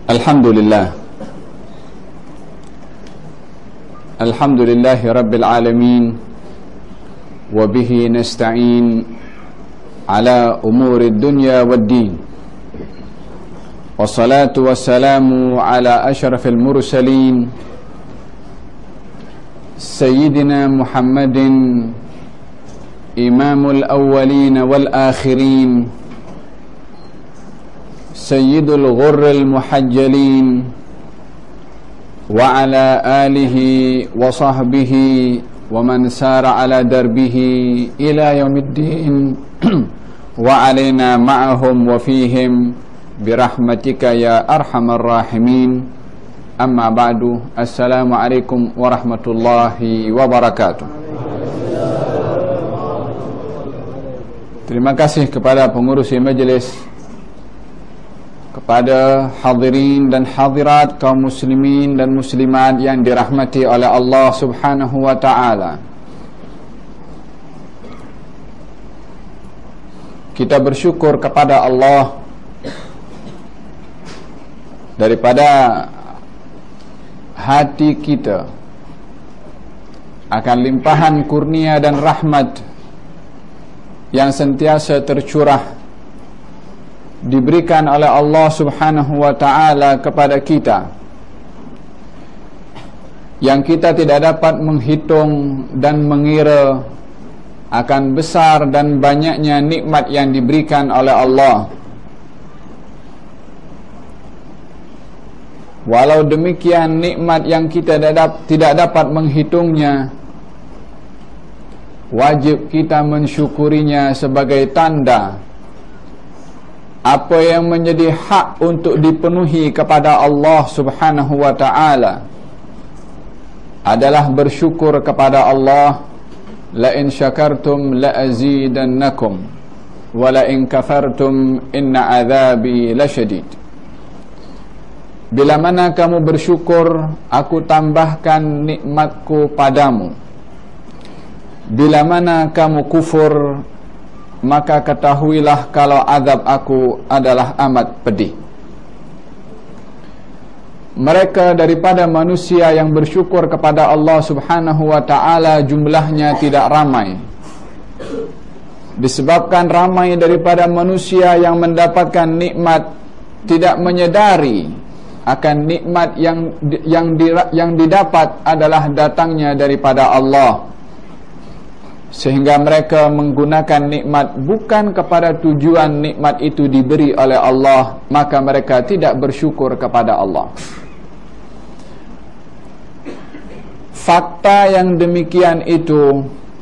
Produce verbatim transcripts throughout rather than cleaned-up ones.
Alhamdulillah Alhamdulillahi Rabbil Alamin Wabihi nasta'in Ala umuri dunya wad din Wassalatu wassalamu ala ashrafil mursalin Sayyidina Muhammadin Imamul awwalin wal akhirin Sayyidul ghurril muhajjalin Wa ala alihi wa sahbihi Wa man sara ala darbihi ila yaumiddin Wa alaina ma'ahum wa fihim Birahmatika ya arhamar rahimin Amma ba'du. Assalamualaikum warahmatullahi wabarakatuh. Terima kasih kepada pengurusi majlis, kepada hadirin dan hadirat kaum muslimin dan muslimat yang dirahmati oleh Allah Subhanahu wa ta'ala. Kita bersyukur kepada Allah daripada hati kita akan limpahan kurnia dan rahmat yang sentiasa tercurah diberikan oleh Allah Subhanahu wa ta'ala kepada kita, yang kita tidak dapat menghitung dan mengira akan besar dan banyaknya nikmat yang diberikan oleh Allah. Walau demikian, nikmat yang kita tidak dapat menghitungnya, wajib kita mensyukurinya sebagai tanda apa yang menjadi hak untuk dipenuhi kepada Allah Subhanahu wa ta'ala adalah bersyukur kepada Allah. La in syakartum la azidannakum wa la in kafartum inna azabi lasyadid. Bila mana kamu bersyukur, aku tambahkan nikmatku padamu. Bila mana kamu kufur, maka ketahuilah kalau azab aku adalah amat pedih. Mereka daripada manusia yang bersyukur kepada Allah Subhanahu wa ta'ala jumlahnya tidak ramai, disebabkan ramai daripada manusia yang mendapatkan nikmat tidak menyedari akan nikmat yang yang yang didapat adalah datangnya daripada Allah, sehingga mereka menggunakan nikmat bukan kepada tujuan nikmat itu diberi oleh Allah, maka mereka tidak bersyukur kepada Allah. Fakta yang demikian itu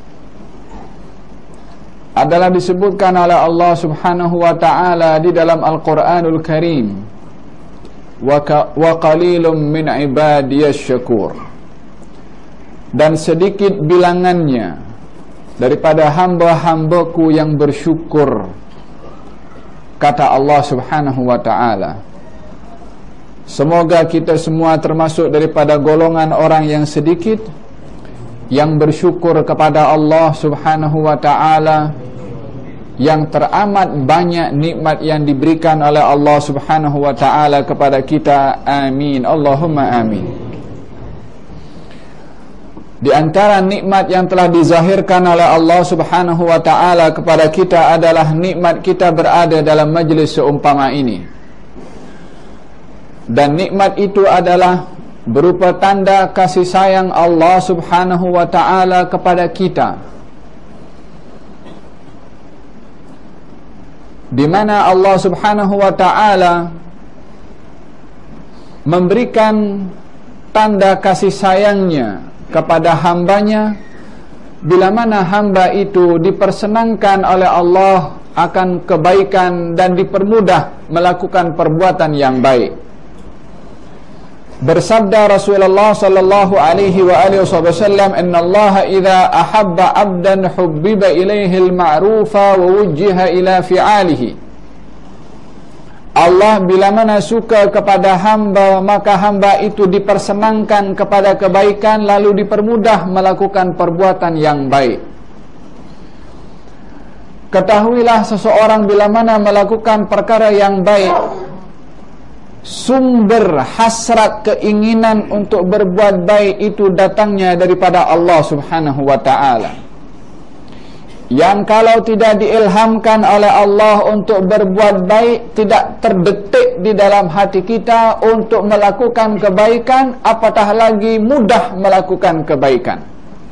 adalah disebutkan oleh Allah Subhanahu wa ta'ala di dalam Al-Quranul Karim. Wa qalilum min ibadiyas syakur, dan sedikit bilangannya daripada hamba-hambaku yang bersyukur, kata Allah Subhanahu wa ta'ala. Semoga kita semua termasuk daripada golongan orang yang sedikit yang bersyukur kepada Allah Subhanahu wa ta'ala, yang teramat banyak nikmat yang diberikan oleh Allah Subhanahu wa ta'ala kepada kita. Amin, Allahumma amin. Di antara nikmat yang telah dizahirkan oleh Allah Subhanahu wa ta'ala kepada kita adalah nikmat kita berada dalam majlis seumpama ini. Dan nikmat itu adalah berupa tanda kasih sayang Allah Subhanahu wa ta'ala kepada kita, di mana Allah Subhanahu wa ta'ala memberikan tanda kasih sayangnya kepada hambanya bila mana hamba itu dipersenangkan oleh Allah akan kebaikan dan dipermudah melakukan perbuatan yang baik. Bersabda Rasulullah sallallahu alaihi wa alihi wasallam, "Innallaha idza ahabba 'abdan hubbiba ilaihi al-ma'rufa wa wujjiha ila fi'alihi." Allah bila mana suka kepada hamba, maka hamba itu dipersenangkan kepada kebaikan lalu dipermudah melakukan perbuatan yang baik. Ketahuilah seseorang bila mana melakukan perkara yang baik, sumber hasrat keinginan untuk berbuat baik itu datangnya daripada Allah Subhanahu wa ta'ala, yang kalau tidak diilhamkan oleh Allah untuk berbuat baik, tidak terdetik di dalam hati kita untuk melakukan kebaikan, apatah lagi mudah melakukan kebaikan.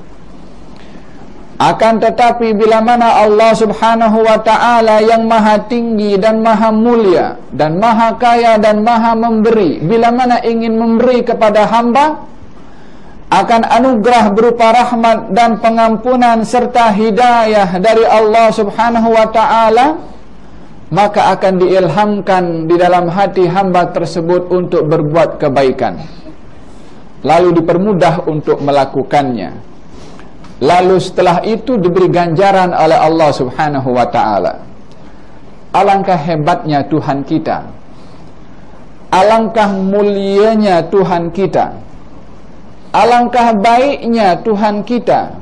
Akan tetapi bila mana Allah Subhanahu wa ta'ala yang maha tinggi dan maha mulia dan maha kaya dan maha memberi, bila mana ingin memberi kepada hamba akan anugerah berupa rahmat dan pengampunan serta hidayah dari Allah Subhanahu wa ta'ala, maka akan diilhamkan di dalam hati hamba tersebut untuk berbuat kebaikan, lalu dipermudah untuk melakukannya. Lalu setelah itu diberi ganjaran oleh Allah Subhanahu wa ta'ala. Alangkah hebatnya Tuhan kita, alangkah mulianya Tuhan kita, alangkah baiknya Tuhan kita.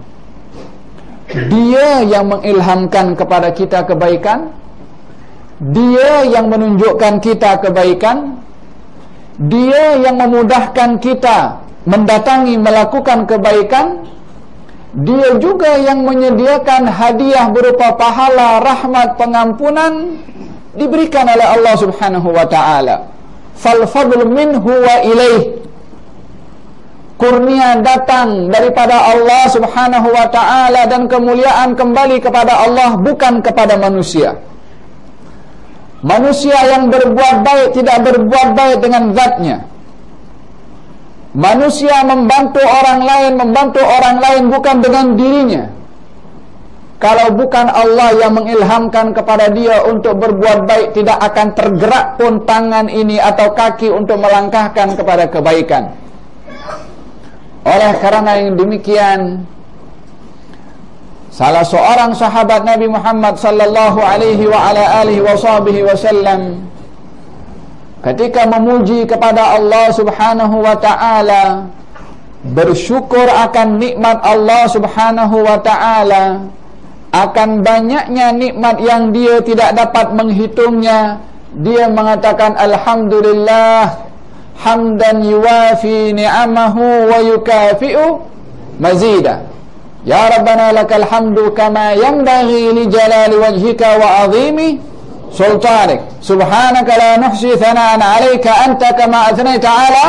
Dia yang mengilhamkan kepada kita kebaikan, Dia yang menunjukkan kita kebaikan, Dia yang memudahkan kita mendatangi melakukan kebaikan. Dia juga yang menyediakan hadiah berupa pahala, rahmat, pengampunan diberikan oleh Allah Subhanahu wa ta'ala. Fal fadlu minhu wa ilaih. Kurnia datang daripada Allah Subhanahu wa ta'ala dan kemuliaan kembali kepada Allah, bukan kepada manusia. Manusia yang berbuat baik tidak berbuat baik dengan zatnya. Manusia membantu orang lain, membantu orang lain bukan dengan dirinya. Kalau bukan Allah yang mengilhamkan kepada dia untuk berbuat baik, tidak akan tergerak pun tangan ini atau kaki untuk melangkahkan kepada kebaikan. Oleh karena yang demikian, salah seorang sahabat Nabi Muhammad sallallahu alaihi wa ala alihi wa sahbihi wasallam ketika memuji kepada Allah Subhanahu wa ta'ala, bersyukur akan nikmat Allah Subhanahu wa ta'ala, akan banyaknya nikmat yang dia tidak dapat menghitungnya, dia mengatakan alhamdulillah hamdan yuwafi ni'amahu wa yukafi'u mazidah. Ya Rabbana lakal hamdu kama yanbaghi li jalali wajhika wa azimi sultanik. Subhanaka la nuhsi thana'an 'alaika anta kama athnaita 'ala.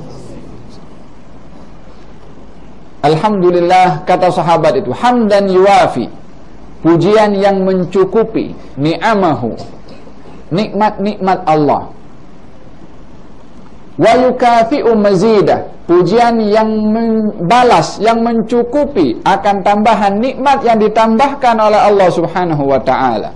Alhamdulillah, kata sahabat itu, hamdan yuwafi, pujian yang mencukupi, ni'amahu, nikmat-nikmat Allah, wa yukafi'u mazidah, pujian yang membalas, yang mencukupi akan tambahan nikmat yang ditambahkan oleh Allah Subhanahu wa ta'ala.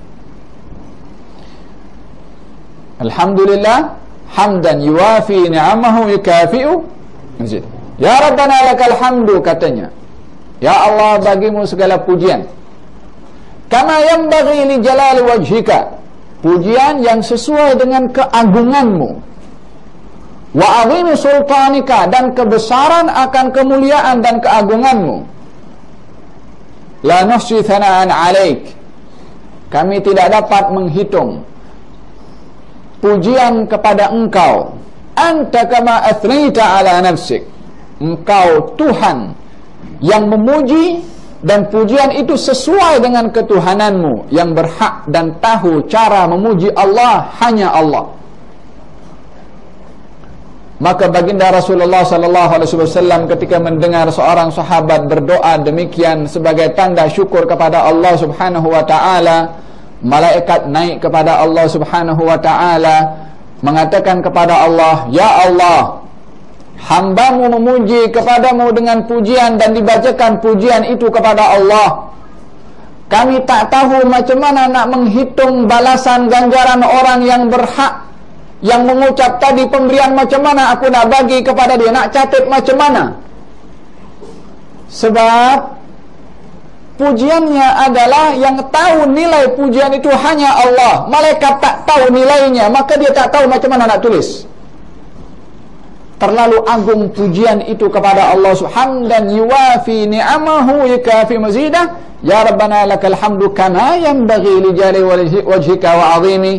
Alhamdulillah hamdan yuwafi ni'amahu yukafi'u mazid. Ya Rabbana lakal hamdu, katanya, ya Allah, bagimu segala pujian, kama yanbaghi li jalali wajhika, pujian yang sesuai dengan keagunganmu, wa azimi sultanika, dan kebesaran akan kemuliaan dan keagunganmu. La nuhsi thana'an 'alaik, kami tidak dapat menghitung pujian kepada engkau. Anta kama athnaita 'ala nafsik, engkau Tuhan yang memuji, dan pujian itu sesuai dengan ketuhananmu, yang berhak dan tahu cara memuji Allah hanya Allah. Maka baginda Rasulullah sallallahu alaihi wasallam ketika mendengar seorang sahabat berdoa demikian sebagai tanda syukur kepada Allah Subhanahu wa ta'ala, malaikat naik kepada Allah Subhanahu wa ta'ala mengatakan kepada Allah, ya Allah, hambamu memuji kepadamu dengan pujian dan dibacakan pujian itu kepada Allah. Kami tak tahu macam mana nak menghitung balasan ganjaran orang yang berhak, yang mengucap tadi pemberian, macam mana aku nak bagi kepada dia, nak catat macam mana. Sebab pujiannya adalah yang tahu nilai pujian itu hanya Allah. Malaikat tak tahu nilainya, maka dia tak tahu macam mana nak tulis. Terlalu agung pujian itu kepada Allah. Hamdan yuwafi ni'amahu yukafi mazidah. Ya Rabbana lakal hamdu kama yanbaghi li jalali wajhika wa azimi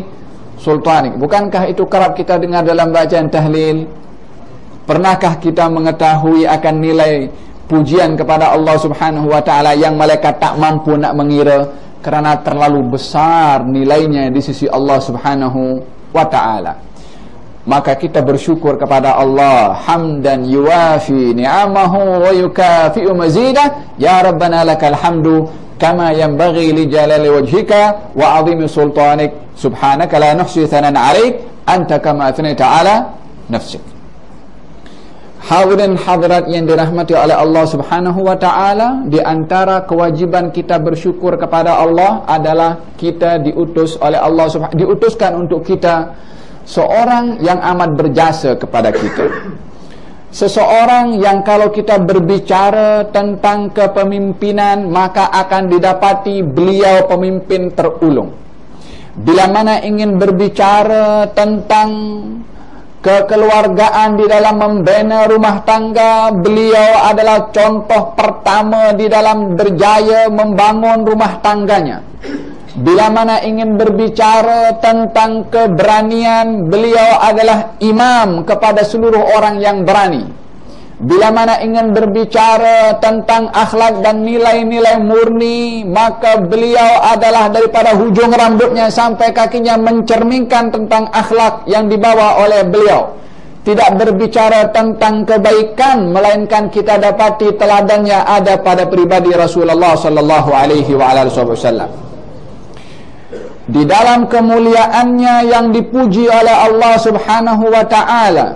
sultanik. Bukankah itu kerap kita dengar dalam bacaan tahlil? Pernahkah kita mengetahui akan nilai pujian kepada Allah Subhanahu wa taala yang malaikat tak mampu nak mengira kerana terlalu besar nilainya di sisi Allah Subhanahu wa taala? Maka kita bersyukur kepada Allah hamdan yuwafi ni'amahu wa yukafi'u mazidah. Ya Rabbana lakal hamdu kama yanbaghi li jalali wajhika wa 'azimi sultanik, subhanaka la nuhsi thanan 'alaik anta kama athnaita 'ala nafsik. Hadirin hadirat yang dirahmati oleh Allah Subhanahu wa taala, di antara kewajiban kita bersyukur kepada Allah adalah kita diutus oleh Allah Subhanahu diutuskan untuk kita seorang yang amat berjasa kepada kita. Seseorang yang kalau kita berbicara tentang kepemimpinan, maka akan didapati beliau pemimpin terulung. Bila mana ingin berbicara tentang kekeluargaan di dalam membina rumah tangga, beliau adalah contoh pertama di dalam berjaya membangun rumah tangganya. Bila mana ingin berbicara tentang keberanian, beliau adalah imam kepada seluruh orang yang berani. Bila mana ingin berbicara tentang akhlak dan nilai-nilai murni, maka beliau adalah daripada hujung rambutnya sampai kakinya mencerminkan tentang akhlak yang dibawa oleh beliau. Tidak berbicara tentang kebaikan, melainkan kita dapati teladannya ada pada pribadi Rasulullah sallallahu alaihi wasallam. Di dalam kemuliaannya yang dipuji oleh Allah Subhanahu wa taala,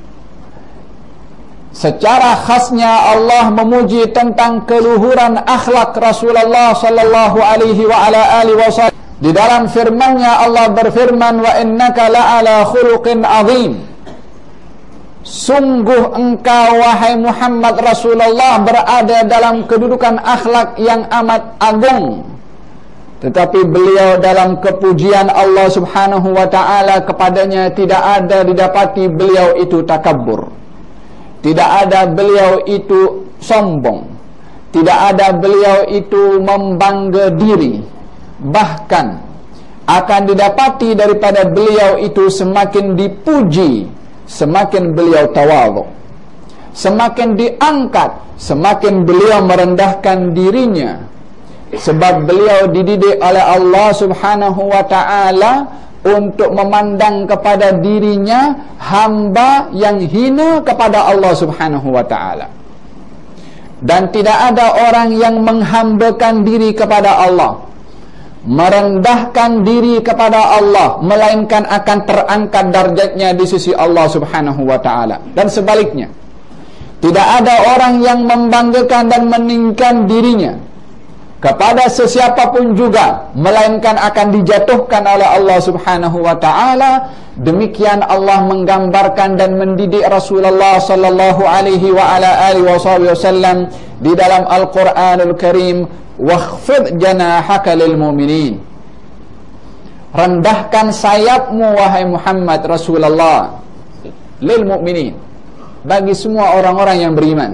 secara khasnya Allah memuji tentang keluhuran akhlak Rasulullah sallallahu alaihi wa ala alihi wasallam. Di dalam firman-Nya Allah berfirman, wa innaka la'ala khuluqin azim. Sungguh engkau wahai Muhammad Rasulullah berada dalam kedudukan akhlak yang amat agung. Tetapi beliau dalam kepujian Allah Subhanahu wa taala kepadanya tidak ada didapati beliau itu takabur. Tidak ada beliau itu sombong. Tidak ada beliau itu membangga diri. Bahkan akan didapati daripada beliau itu semakin dipuji, semakin beliau tawadhu. Semakin diangkat, semakin beliau merendahkan dirinya. Sebab beliau dididik oleh Allah Subhanahu wa taala untuk memandang kepada dirinya hamba yang hina kepada Allah Subhanahu wa taala. Dan tidak ada orang yang menghambakan diri kepada Allah, merendahkan diri kepada Allah, melainkan akan terangkat darjatnya di sisi Allah Subhanahu wa taala. Dan sebaliknya, tidak ada orang yang membanggakan dan meninggikan dirinya kepada sesiapapun juga, melainkan akan dijatuhkan oleh Allah Subhanahu wa taala. Demikian Allah menggambarkan dan mendidik Rasulullah sallallahu alaihi wa ala alihi wasallam di dalam Al-Qur'anul Karim, wakhfid janahaka lil mu'minin. Rendahkan sayapmu wahai Muhammad Rasulullah lil mu'minin, bagi semua orang-orang yang beriman.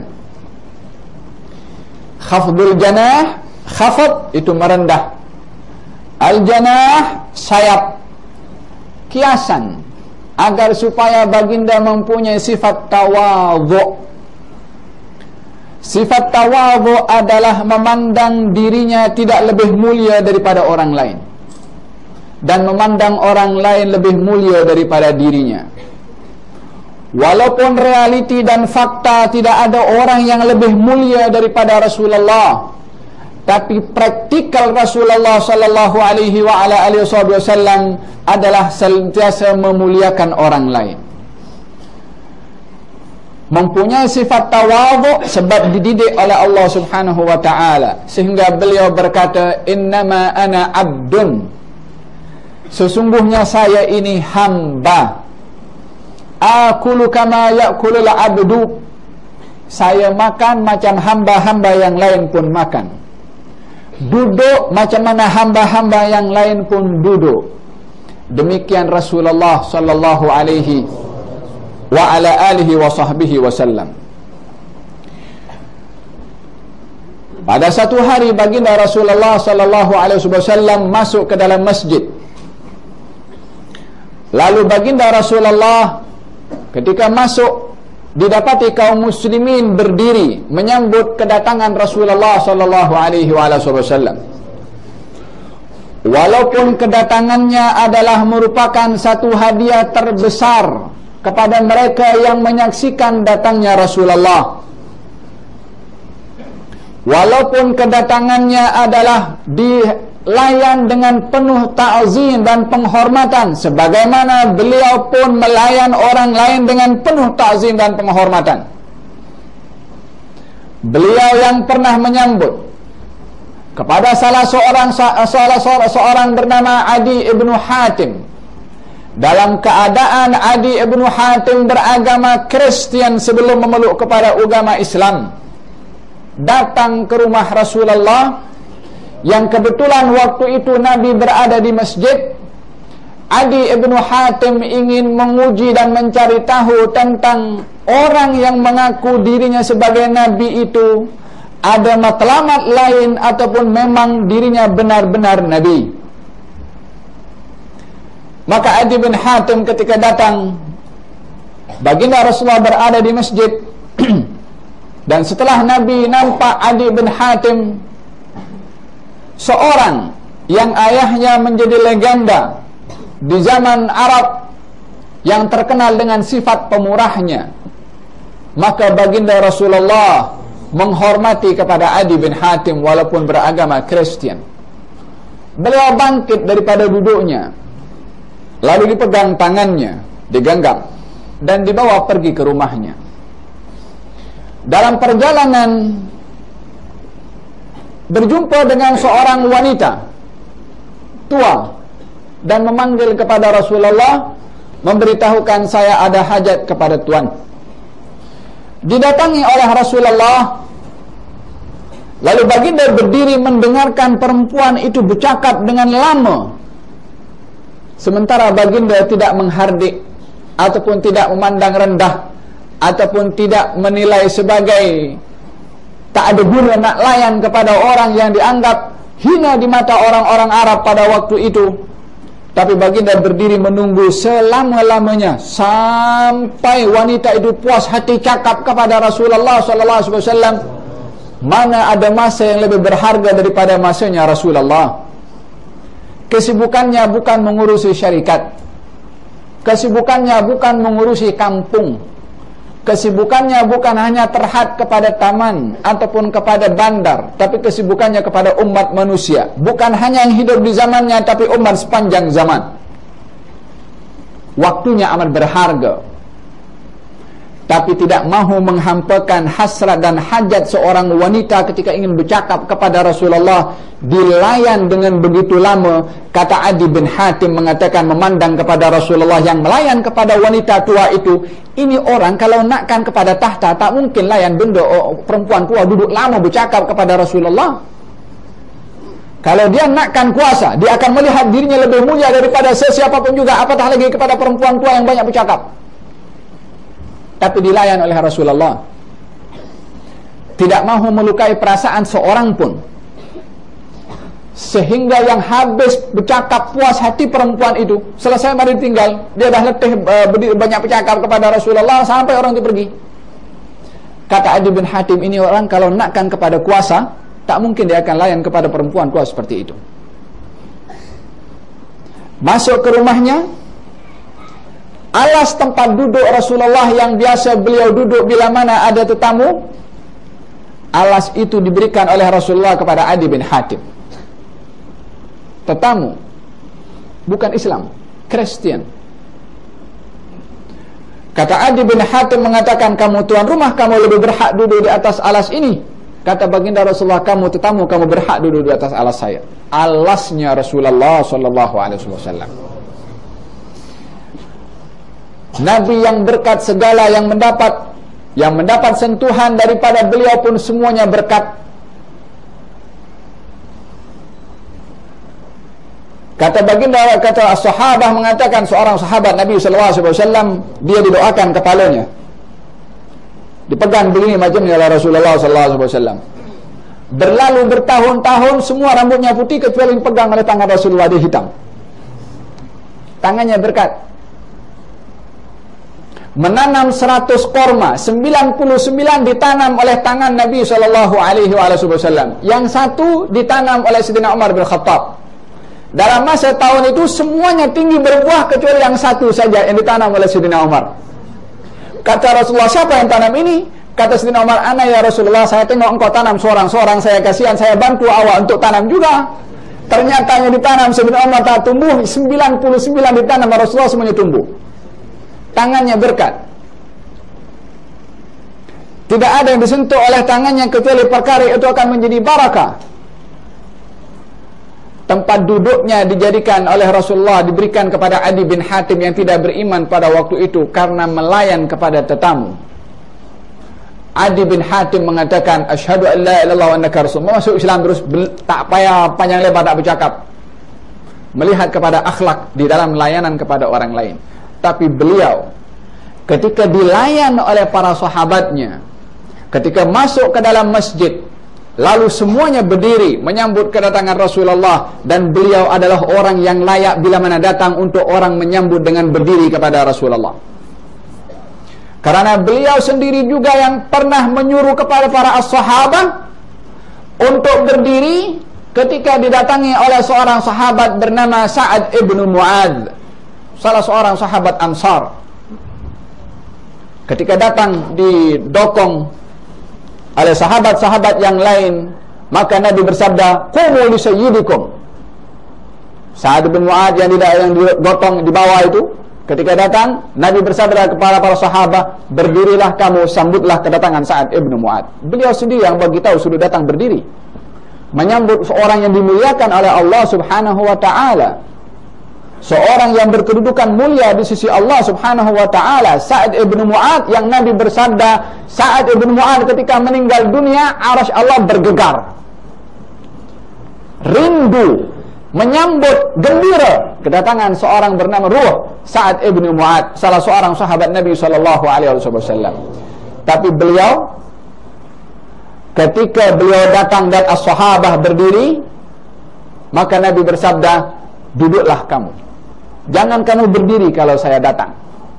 Khafdul janah, khafad itu merendah, al-janah sayap, kiasan agar supaya baginda mempunyai sifat tawadhu. Sifat tawadhu adalah memandang dirinya tidak lebih mulia daripada orang lain, dan memandang orang lain lebih mulia daripada dirinya. Walaupun realiti dan fakta tidak ada orang yang lebih mulia daripada Rasulullah, tapi praktikal Rasulullah sallallahu alaihi wa ala alihi wasallam adalah sentiasa memuliakan orang lain. Mempunyai sifat tawadhu sebab dididik oleh Allah Subhanahu wa taala, sehingga beliau berkata, innama ana abdun, sesungguhnya saya ini hamba. Akulu kama yakulul abdu, saya makan macam hamba-hamba yang lain pun makan. Duduk macam mana hamba-hamba yang lain pun duduk. Demikian Rasulullah sallallahu alaihi wa ala alihi wa sahbihi wasallam. Pada satu hari baginda Rasulullah sallallahu alaihi wasallam masuk ke dalam masjid. Lalu baginda Rasulullah ketika masuk, didapati kaum muslimin berdiri menyambut kedatangan Rasulullah sallallahu alaihi wasallam. Walaupun kedatangannya adalah merupakan satu hadiah terbesar kepada mereka yang menyaksikan datangnya Rasulullah, walaupun kedatangannya adalah dilayan dengan penuh ta'zim dan penghormatan, sebagaimana beliau pun melayan orang lain dengan penuh ta'zim dan penghormatan. Beliau yang pernah menyambut kepada salah seorang salah seorang bernama Adi ibnu Hatim, dalam keadaan Adi ibnu Hatim beragama Kristen sebelum memeluk kepada agama Islam, datang ke rumah Rasulullah yang kebetulan waktu itu Nabi berada di masjid. Adi ibnu Hatim ingin menguji dan mencari tahu tentang orang yang mengaku dirinya sebagai Nabi itu ada matlamat lain ataupun memang dirinya benar-benar Nabi. Maka Adi bin Hatim ketika datang, baginda Rasulullah berada di masjid dan setelah Nabi nampak Adi bin Hatim, seorang yang ayahnya menjadi legenda di zaman Arab yang terkenal dengan sifat pemurahnya, maka baginda Rasulullah menghormati kepada Adi bin Hatim walaupun beragama Kristen. Beliau bangkit daripada duduknya, lalu dipegang tangannya, digenggam dan dibawa pergi ke rumahnya. Dalam perjalanan berjumpa dengan seorang wanita tua dan memanggil kepada Rasulullah, memberitahukan, saya ada hajat kepada Tuan. Didatangi oleh Rasulullah, lalu baginda berdiri mendengarkan perempuan itu bercakap dengan lama, sementara baginda tidak menghardik ataupun tidak memandang rendah ataupun tidak menilai sebagai tak ada guna nak layan kepada orang yang dianggap hina di mata orang-orang Arab pada waktu itu. Tapi baginda berdiri menunggu selama-lamanya sampai wanita itu puas hati cakap kepada Rasulullah sallallahu alaihi wasallam. Mana ada masa yang lebih berharga daripada masanya Rasulullah. Kesibukannya bukan mengurusi syarikat, kesibukannya bukan mengurusi kampung, kesibukannya bukan hanya terhad kepada taman ataupun kepada bandar, tapi kesibukannya kepada umat manusia. Bukan hanya yang hidup di zamannya, tapi umat sepanjang zaman. Waktunya amat berharga, tapi tidak mahu menghampakan hasrat dan hajat seorang wanita ketika ingin bercakap kepada Rasulullah, dilayan dengan begitu lama. Kata Adi bin Hatim mengatakan, memandang kepada Rasulullah yang melayan kepada wanita tua itu, ini orang kalau nakkan kepada tahta, tak mungkin layan benda oh, perempuan tua duduk lama bercakap kepada Rasulullah. Kalau dia nakkan kuasa, dia akan melihat dirinya lebih mulia daripada sesiapapun juga, apatah lagi kepada perempuan tua yang banyak bercakap. Tapi dilayan oleh Rasulullah, tidak mahu melukai perasaan seorang pun, sehingga yang habis bercakap puas hati perempuan itu, selesai mari tinggal, dia dah letih uh, banyak bercakap kepada Rasulullah sampai orang itu pergi. Kata Adi bin Hatim, ini orang kalau nakkan kepada kuasa, tak mungkin dia akan layan kepada perempuan kuasa seperti itu. Masuk ke rumahnya, alas tempat duduk Rasulullah yang biasa beliau duduk bila mana ada tetamu, alas itu diberikan oleh Rasulullah kepada Adi bin Hatim. Tetamu bukan Islam, Kristen. Kata Adi bin Hatim mengatakan, kamu tuan rumah, kamu lebih berhak duduk di atas alas ini. Kata baginda Rasulullah, kamu tetamu, kamu berhak duduk di atas alas saya. Alasnya Rasulullah sallallahu alaihi wasallam. Nabi yang berkat, segala yang mendapat yang mendapat sentuhan daripada beliau pun semuanya berkat. Kata baginda, kata sahabat mengatakan, seorang sahabat Nabi sallallahu alaihi wasallam, dia didoakan kepalanya, dipegang begini macamnya oleh Rasulullah sallallahu alaihi wasallam. Berlalu bertahun-tahun, semua rambutnya putih kecuali dipegang oleh tangan Rasulullah, dia hitam. Tangannya berkat. menanam seratus korma, sembilan puluh sembilan ditanam oleh tangan Nabi shallallahu alaihi wasallam. Yang satu ditanam oleh Sayyidina Umar bin Khattab. Dalam masa tahun itu semuanya tinggi berbuah kecuali yang satu saja yang ditanam oleh Sayyidina Umar. Kata Rasulullah, siapa yang tanam ini? Kata Sayyidina Umar, ana ya Rasulullah, saya tengok engkau tanam seorang-seorang, saya kasihan, saya bantu awak untuk tanam juga. Ternyata yang ditanam Sayyidina Umar tak tumbuh, sembilan puluh sembilan ditanam Rasulullah, semuanya tumbuh. Tangannya berkat. Tidak ada yang disentuh oleh tangannya kecuali perkara itu akan menjadi barakah. Tempat duduknya dijadikan oleh Rasulullah, diberikan kepada Adi bin Hatim yang tidak beriman pada waktu itu karena melayan kepada tetamu. Adi bin Hatim mengatakan, asyhadu an la ilaha illallah wa annaka rasulullah. Masuk Islam terus, tak payah panjang lebar tak bercakap. Melihat kepada akhlak di dalam layanan kepada orang lain. Tapi beliau ketika dilayan oleh para sahabatnya, ketika masuk ke dalam masjid, lalu semuanya berdiri menyambut kedatangan Rasulullah, dan beliau adalah orang yang layak bila mana datang untuk orang menyambut dengan berdiri kepada Rasulullah. Karena beliau sendiri juga yang pernah menyuruh kepada para as-sahabat untuk berdiri ketika didatangi oleh seorang sahabat bernama Sa'ad ibnu Mu'adz, salah seorang sahabat Ansar. Ketika datang didokong oleh sahabat-sahabat yang lain, maka Nabi bersabda, qumu li sayyidikum. Sa'ad bin Mu'adz yang tidak yang digotong di bawah itu, ketika datang, Nabi bersabda kepada para sahabat, berdirilah kamu, sambutlah kedatangan Sa'ad ibnu Mu'adz. Beliau sendiri yang bagi tahu sudah datang berdiri, menyambut seorang yang dimuliakan oleh Allah Subhanahu wa taala, seorang yang berkedudukan mulia di sisi Allah Subhanahu wa taala, Sa'ad ibnu Mu'adz, yang Nabi bersabda, Sa'ad ibnu Mu'adz ketika meninggal dunia, arasy Allah bergegar, rindu menyambut gembira kedatangan seorang bernama Ruh Sa'ad ibnu Mu'adz, salah seorang sahabat Nabi sallallahu alaihi wasallam. Tapi beliau ketika beliau datang dan as-sahabah berdiri, maka Nabi bersabda, duduklah kamu, jangan kamu berdiri kalau saya datang.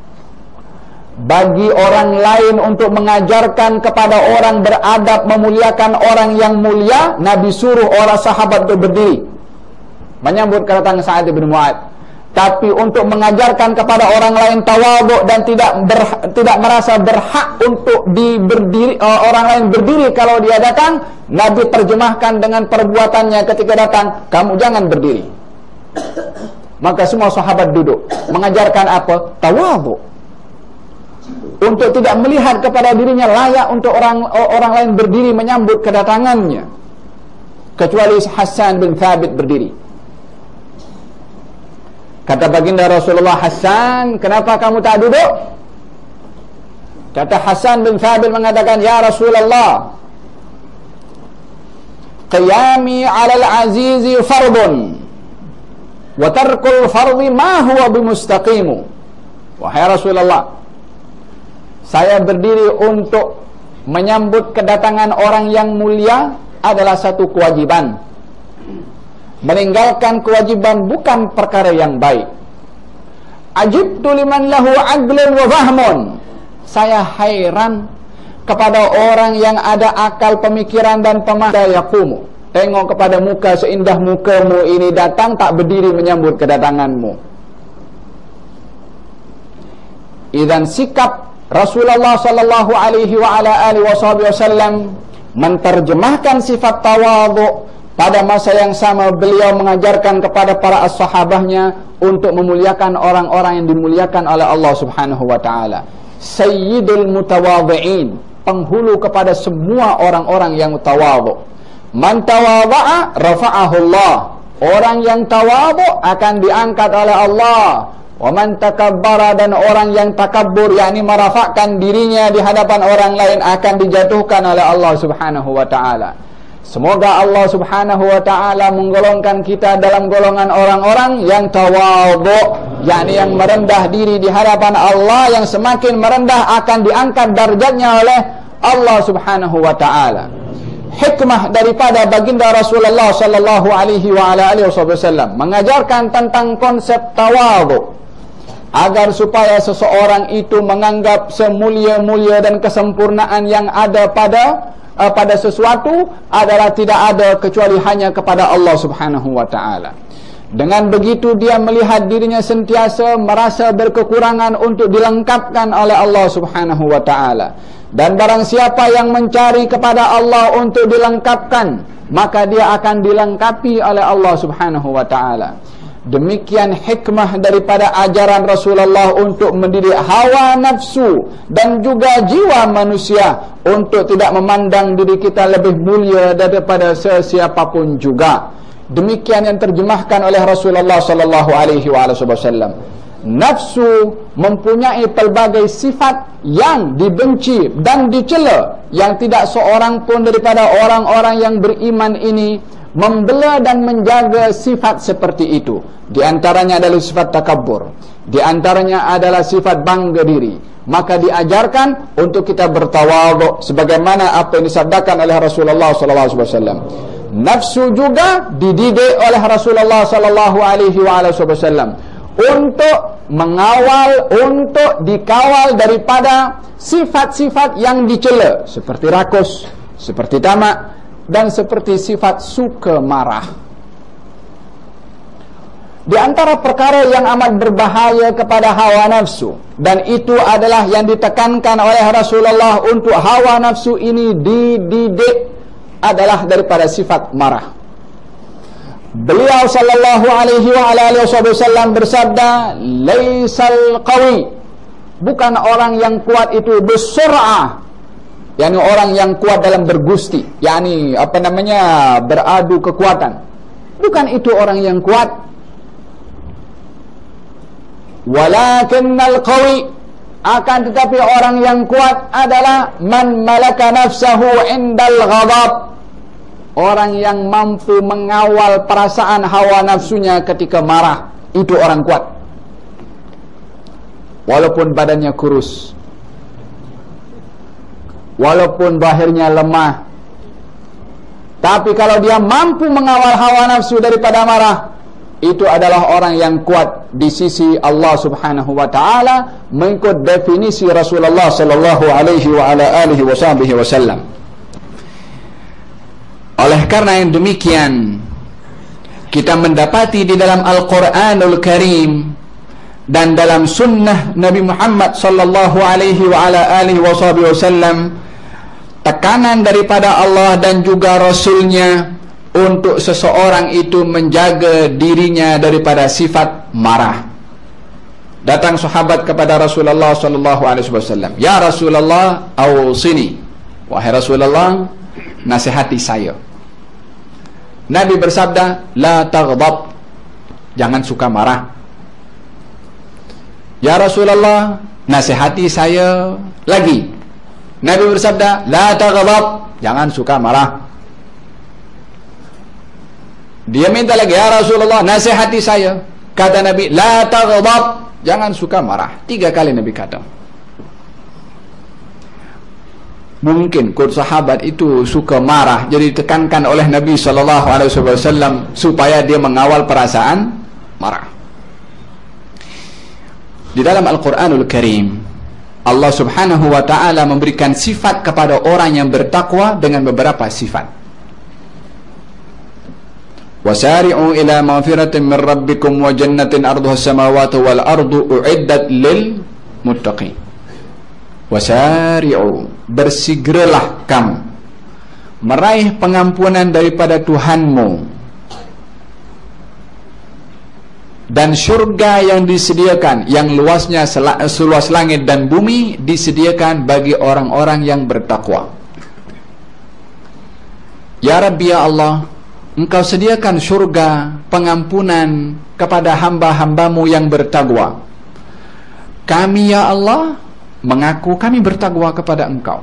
Bagi orang lain untuk mengajarkan kepada orang beradab, memuliakan orang yang mulia, Nabi suruh orang sahabat untuk berdiri menyambut kedatangan Sa'ad bin Mu'adz. Tapi untuk mengajarkan kepada orang lain tawadhu dan tidak ber, tidak merasa berhak untuk diberdiri, orang lain berdiri kalau dia datang, Nabi terjemahkan dengan perbuatannya ketika datang, kamu jangan berdiri. Maka semua sahabat duduk, mengajarkan apa? Tawadhu. Untuk tidak melihat kepada dirinya layak untuk orang orang lain berdiri menyambut kedatangannya, kecuali Hasan bin Thabit berdiri. Kata baginda Rasulullah, Hasan, kenapa kamu tak duduk? Kata Hasan bin Thabit mengatakan, ya Rasulullah, qiyami 'alal azizi fardun wa tarkul fardhi ma huwa bimustaqimu. Wahai Rasulullah, saya berdiri untuk menyambut kedatangan orang yang mulia adalah satu kewajiban. Meninggalkan kewajiban bukan perkara yang baik. Ajibtu liman lahu aqlun wa fahmun. Saya heran kepada orang yang ada akal, pemikiran dan pemahaman. Yaqumu, tengok kepada muka seindah mukamu ini, datang tak berdiri menyambut kedatanganmu. Idzan sikap Rasulullah sallallahu alaihi wa ala alihi wasallam menterjemahkan sifat tawadhu. Pada masa yang sama beliau mengajarkan kepada para as-sahabahnya untuk memuliakan orang-orang yang dimuliakan oleh Allah Subhanahu wa taala. Sayyidul mutawadhi'in, penghulu kepada semua orang-orang yang tawadhu. Man tawadha'a rafa'ahu Allah. Orang yang tawadhu akan diangkat oleh Allah. Wa man takabbara, dan orang yang takabbur, yakni merafakkan dirinya di hadapan orang lain, akan dijatuhkan oleh Allah Subhanahu wa taala. Semoga Allah Subhanahu wa ta'ala menggolongkan kita dalam golongan orang-orang yang tawadhu, yakni yang merendah diri di hadapan Allah, yang semakin merendah akan diangkat darjatnya oleh Allah Subhanahu wa ta'ala. Hikmah daripada baginda Rasulullah sallallahu alaihi wa ala alihi wasallam mengajarkan tentang konsep tawadhu. agar supaya seseorang itu menganggap semulia-mulia dan kesempurnaan yang ada pada uh, pada sesuatu adalah tidak ada kecuali hanya kepada Allah Subhanahu wa taala. Dengan begitu dia melihat dirinya sentiasa merasa berkekurangan untuk dilengkapkan oleh Allah Subhanahu wa taala. Dan barang siapa yang mencari kepada Allah untuk dilengkapkan, maka dia akan dilengkapi oleh Allah Subhanahu wa taala. Demikian hikmah daripada ajaran Rasulullah untuk mendidik hawa nafsu dan juga jiwa manusia untuk tidak memandang diri kita lebih mulia daripada sesiapapun juga. Demikian yang terjemahkan oleh Rasulullah sallallahu alaihi wasallam. Nafsu mempunyai pelbagai sifat yang dibenci dan dicela, yang tidak seorang pun daripada orang-orang yang beriman ini membela dan menjaga sifat seperti itu. Di antaranya adalah sifat takabbur, di antaranya adalah sifat bangga diri. Maka diajarkan untuk kita bertawadhu sebagaimana apa yang disabdakan oleh Rasulullah sallallahu alaihi wasallam. Nafsu juga dididik oleh Rasulullah sallallahu alaihi wasallam untuk mengawal, untuk dikawal daripada sifat-sifat yang dicela, seperti rakus, seperti tamak, dan seperti sifat suka marah. Di antara perkara yang amat berbahaya kepada hawa nafsu, dan itu adalah yang ditekankan oleh Rasulullah untuk hawa nafsu ini dididik, adalah daripada sifat marah. Beliau sallallahu alaihi wa alihi wasallam bersabda, "Laisal qawi," bukan orang yang kuat itu bersur'ah, yakni orang yang kuat dalam bergusti, yakni apa namanya beradu kekuatan. Bukan itu orang yang kuat. Walakinnal qawi, akan tetapi orang yang kuat adalah man malaka nafsahu indal ghadab, orang yang mampu mengawal perasaan hawa nafsunya ketika marah. Itu orang kuat, walaupun badannya kurus, walaupun zahirnya lemah, tapi kalau dia mampu mengawal hawa nafsu daripada marah, itu adalah orang yang kuat di sisi Allah Subhanahu wa taala, mengikut definisi Rasulullah sallallahu alaihi wa ala alihi wasallam. Oleh karena yang demikian, kita mendapati di dalam Al-Qur'anul Karim dan dalam sunnah Nabi Muhammad sallallahu alaihi wa ala alihi wasallam tekanan daripada Allah dan juga Rasulnya untuk seseorang itu menjaga dirinya daripada sifat marah. Datang sahabat kepada Rasulullah sallallahu alaihi wasallam, "Ya Rasulullah, awsini." Wahai Rasulullah, nasihati saya. Nabi bersabda, "La taghdab." Jangan suka marah. "Ya Rasulullah, nasihati saya lagi." Nabi bersabda, "La taghdab." Jangan suka marah. Dia minta lagi, "Ya Rasulullah, nasihati saya." Kata Nabi, "La taghdab." Jangan suka marah. Tiga kali Nabi kata. Mungkin kod sahabat itu suka marah, jadi ditekankan oleh Nabi sallallahu alaihi wasallam supaya dia mengawal perasaan marah. Di dalam Al-Qur'anul Karim, Allah Subhanahu wa taala memberikan sifat kepada orang yang bertakwa dengan beberapa sifat. "Wasari'u ila maghfiratin min rabbikum wa jannatin arduha as-samawati wal ardu u'iddat lil muttaqin." Wasari'u, bersegeralah kamu meraih pengampunan daripada Tuhanmu dan syurga yang disediakan, yang luasnya seluas langit dan bumi, disediakan bagi orang-orang yang bertakwa. Ya Rabbi, ya Allah, Engkau sediakan syurga pengampunan kepada hamba-hambamu yang bertakwa. Kami ya Allah mengaku kami bertakwa kepada Engkau.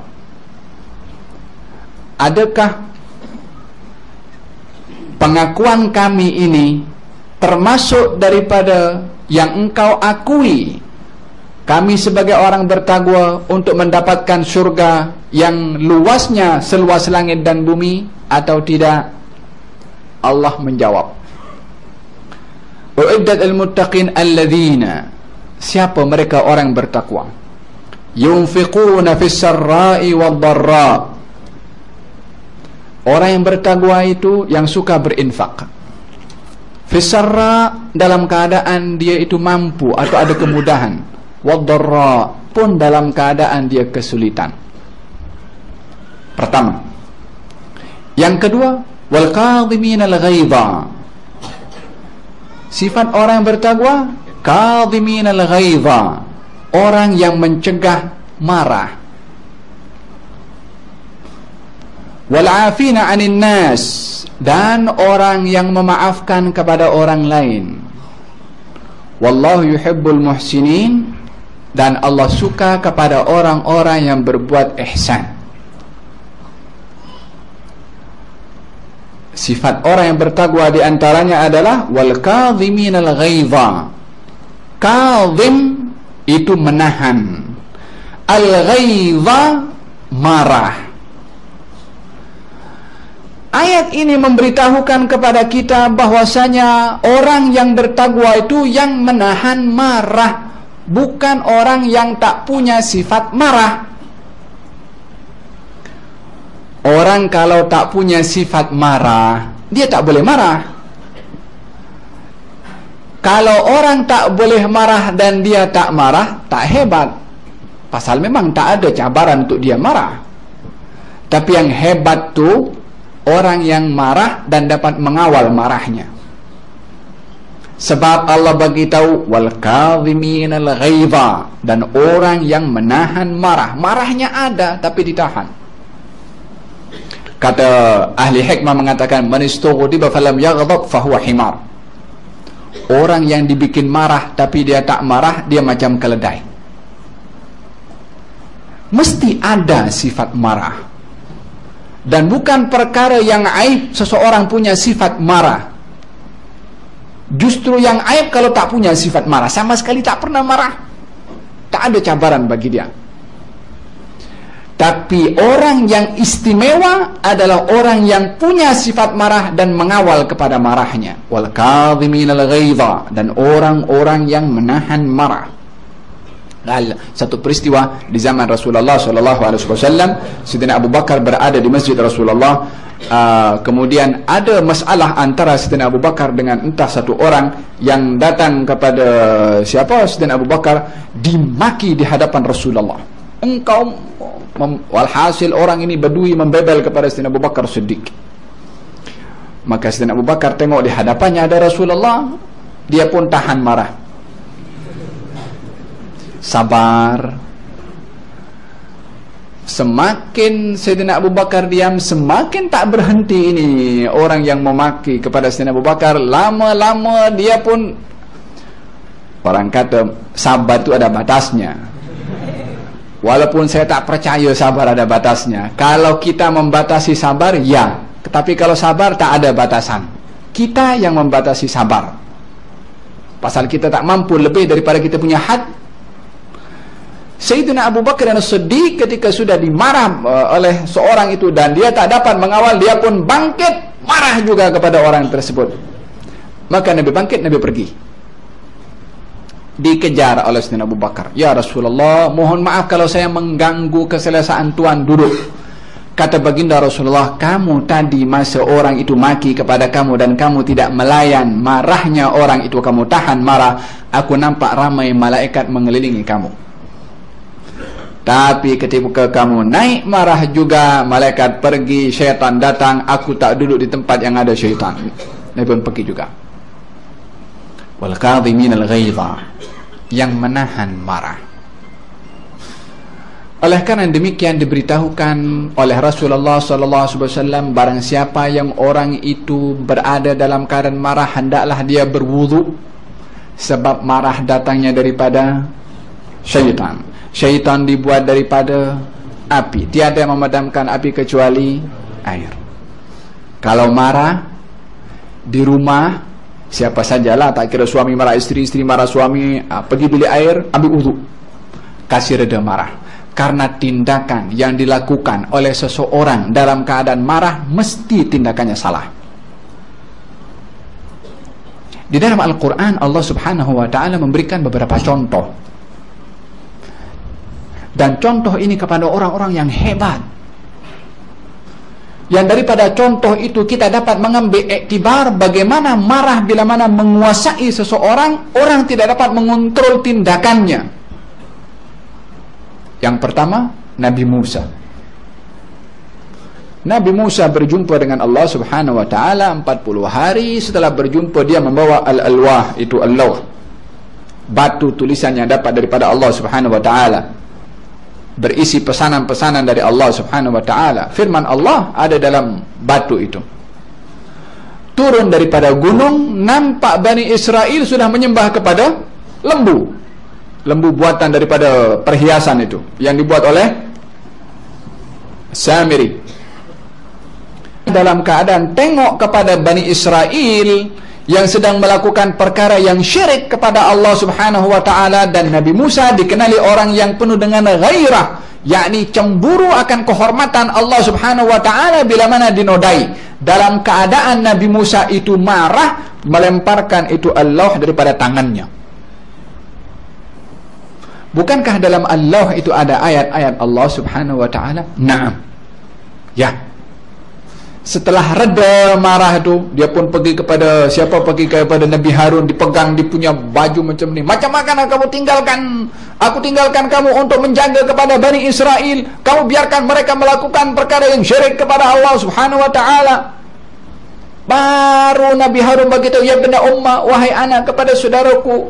Adakah pengakuan kami ini termasuk daripada yang Engkau akui kami sebagai orang bertakwa untuk mendapatkan syurga yang luasnya seluas langit dan bumi, atau tidak? Allah menjawab, "Uiddat al-muttaqin alladzina", Siapa mereka orang bertakwa? Yunfiquna fis sarra'i wad dharra. Orang yang bertakwa itu yang suka berinfak. Fis sarra, dalam keadaan dia itu mampu atau ada kemudahan. Wad dharra, pun dalam keadaan dia kesulitan. Pertama. Yang kedua, wal kadhiminal ghaidha. Sifat orang yang bertakwa, kadhiminal ghaidha, orang yang mencegah marah. Wal afina 'anil nas, dan orang yang memaafkan kepada orang lain. Wallahu yuhibbul muhsinin, dan Allah suka kepada orang-orang yang berbuat ihsan. Sifat orang yang bertakwa di antaranya adalah wal kadhiminal ghaidha. Kadhim itu menahan, al ghaidha marah. Ayat ini memberitahukan kepada kita bahwasanya orang yang bertakwa itu yang menahan marah, bukan orang yang tak punya sifat marah. Orang kalau tak punya sifat marah, dia tak boleh marah. Kalau orang tak boleh marah dan dia tak marah, tak hebat. Pasal memang tak ada cabaran untuk dia marah. Tapi yang hebat tu orang yang marah dan dapat mengawal marahnya. Sebab Allah bagi tahu wal kadhiminal ghaidha, dan orang yang menahan marah. Marahnya ada tapi ditahan. Kata ahli hikmah mengatakan, man istughdiba falam yaghdab fahuwa himar. Orang yang dibikin marah tapi dia tak marah, dia macam keledai. Mesti ada sifat marah. Dan bukan perkara yang aib seseorang punya sifat marah. Justru yang aib kalau tak punya sifat marah, sama sekali tak pernah marah, tak ada cabaran bagi dia. Tapi orang yang istimewa adalah orang yang punya sifat marah dan mengawal kepada marahnya. Wal kadhiminal ghaidha, dan orang-orang yang menahan marah. Satu peristiwa di zaman Rasulullah sallallahu alaihi wasallam, Sayyidina Abu Bakar berada di masjid Rasulullah. Uh, kemudian ada masalah antara Sayyidina Abu Bakar dengan entah satu orang yang datang kepada siapa Sayyidina Abu Bakar, dimaki di hadapan Rasulullah. Engkau mem, walhasil orang ini badui membebel kepada Sayyidina Abu Bakar Siddiq. Maka Sayyidina Abu Bakar tengok di hadapannya ada Rasulullah, dia pun tahan marah, sabar. Semakin Sayyidina Abu Bakar diam, semakin tak berhenti ini orang yang memaki kepada Sayyidina Abu Bakar. Lama-lama dia pun, orang kata sabar itu ada batasnya. Walaupun saya tak percaya sabar ada batasnya. Kalau kita membatasi sabar, ya. Tetapi kalau sabar tak ada batasan. Kita yang membatasi sabar. Pasal kita tak mampu lebih daripada kita punya had. Sayyidina Abu Bakar As-Siddiq ketika sudah dimarah uh, oleh seorang itu dan dia tak dapat mengawal, dia pun bangkit marah juga kepada orang tersebut. Maka Nabi bangkit, Nabi pergi. Dikejar oleh Sayyidina Abu Bakar. Ya Rasulullah, mohon maaf kalau saya mengganggu keselesaan tuan duduk. Kata baginda Rasulullah, kamu tadi masa orang itu maki kepada kamu dan kamu tidak melayan marahnya orang itu, kamu tahan marah, aku nampak ramai malaikat mengelilingi kamu. Tapi ketika kamu naik marah juga, malaikat pergi, syaitan datang, aku tak duduk di tempat yang ada syaitan. Nabi pun pergi juga. Wal kadhiminal ghaidha, yang menahan marah. Oleh karena demikian diberitahukan oleh Rasulullah sallallahu alaihi wasallam, barang siapa yang orang itu berada dalam keadaan marah, hendaklah dia berwudu, sebab marah datangnya daripada syaitan. Syaitan dibuat daripada api. Tiada yang memadamkan api kecuali air. Kalau marah di rumah, siapa sajalah, tak kira suami marah isteri, isteri marah suami, ah, pergi bilik air, ambil wudu, kasih reda marah. Karena tindakan yang dilakukan oleh seseorang dalam keadaan marah, mesti tindakannya salah. Di dalam Al-Quran Allah subhanahu wa ta'ala memberikan beberapa contoh, dan contoh ini kepada orang-orang yang hebat, yang daripada contoh itu kita dapat mengambil iktibar bagaimana marah bila mana menguasai seseorang, orang tidak dapat mengontrol tindakannya. Yang pertama, Nabi Musa. Nabi Musa berjumpa dengan Allah subhanahu wa ta'ala empat puluh hari. Setelah berjumpa, dia membawa al-alwah, itu al-lawh, batu tulisan yang dapat daripada Allah subhanahu wa ta'ala, berisi pesanan-pesanan dari Allah subhanahu wa ta'ala. Firman Allah ada dalam batu itu. Turun daripada gunung, nampak Bani Israel sudah menyembah kepada lembu. Lembu buatan daripada perhiasan itu, yang dibuat oleh Samiri. Dalam keadaan tengok kepada Bani Israel yang sedang melakukan perkara yang syirik kepada Allah subhanahu wa ta'ala, dan Nabi Musa dikenali orang yang penuh dengan ghairah, yakni cemburu akan kehormatan Allah subhanahu wa ta'ala bila mana dinodai. Dalam keadaan Nabi Musa itu marah, melemparkan itu Allah daripada tangannya. Bukankah dalam Allah itu ada ayat-ayat Allah subhanahu wa ta'ala? Naam. Ya. Setelah reda marah itu, dia pun pergi kepada siapa? Pergi kepada Nabi Harun, dipegang, dia punya baju macam ni. Macam mana kamu tinggalkan, aku tinggalkan kamu untuk menjaga kepada Bani Israel, kamu biarkan mereka melakukan perkara yang syirik kepada Allah subhanahu wa ta'ala. Baru Nabi Harun begitu, ya benda ummah, wahai anak kepada saudaraku,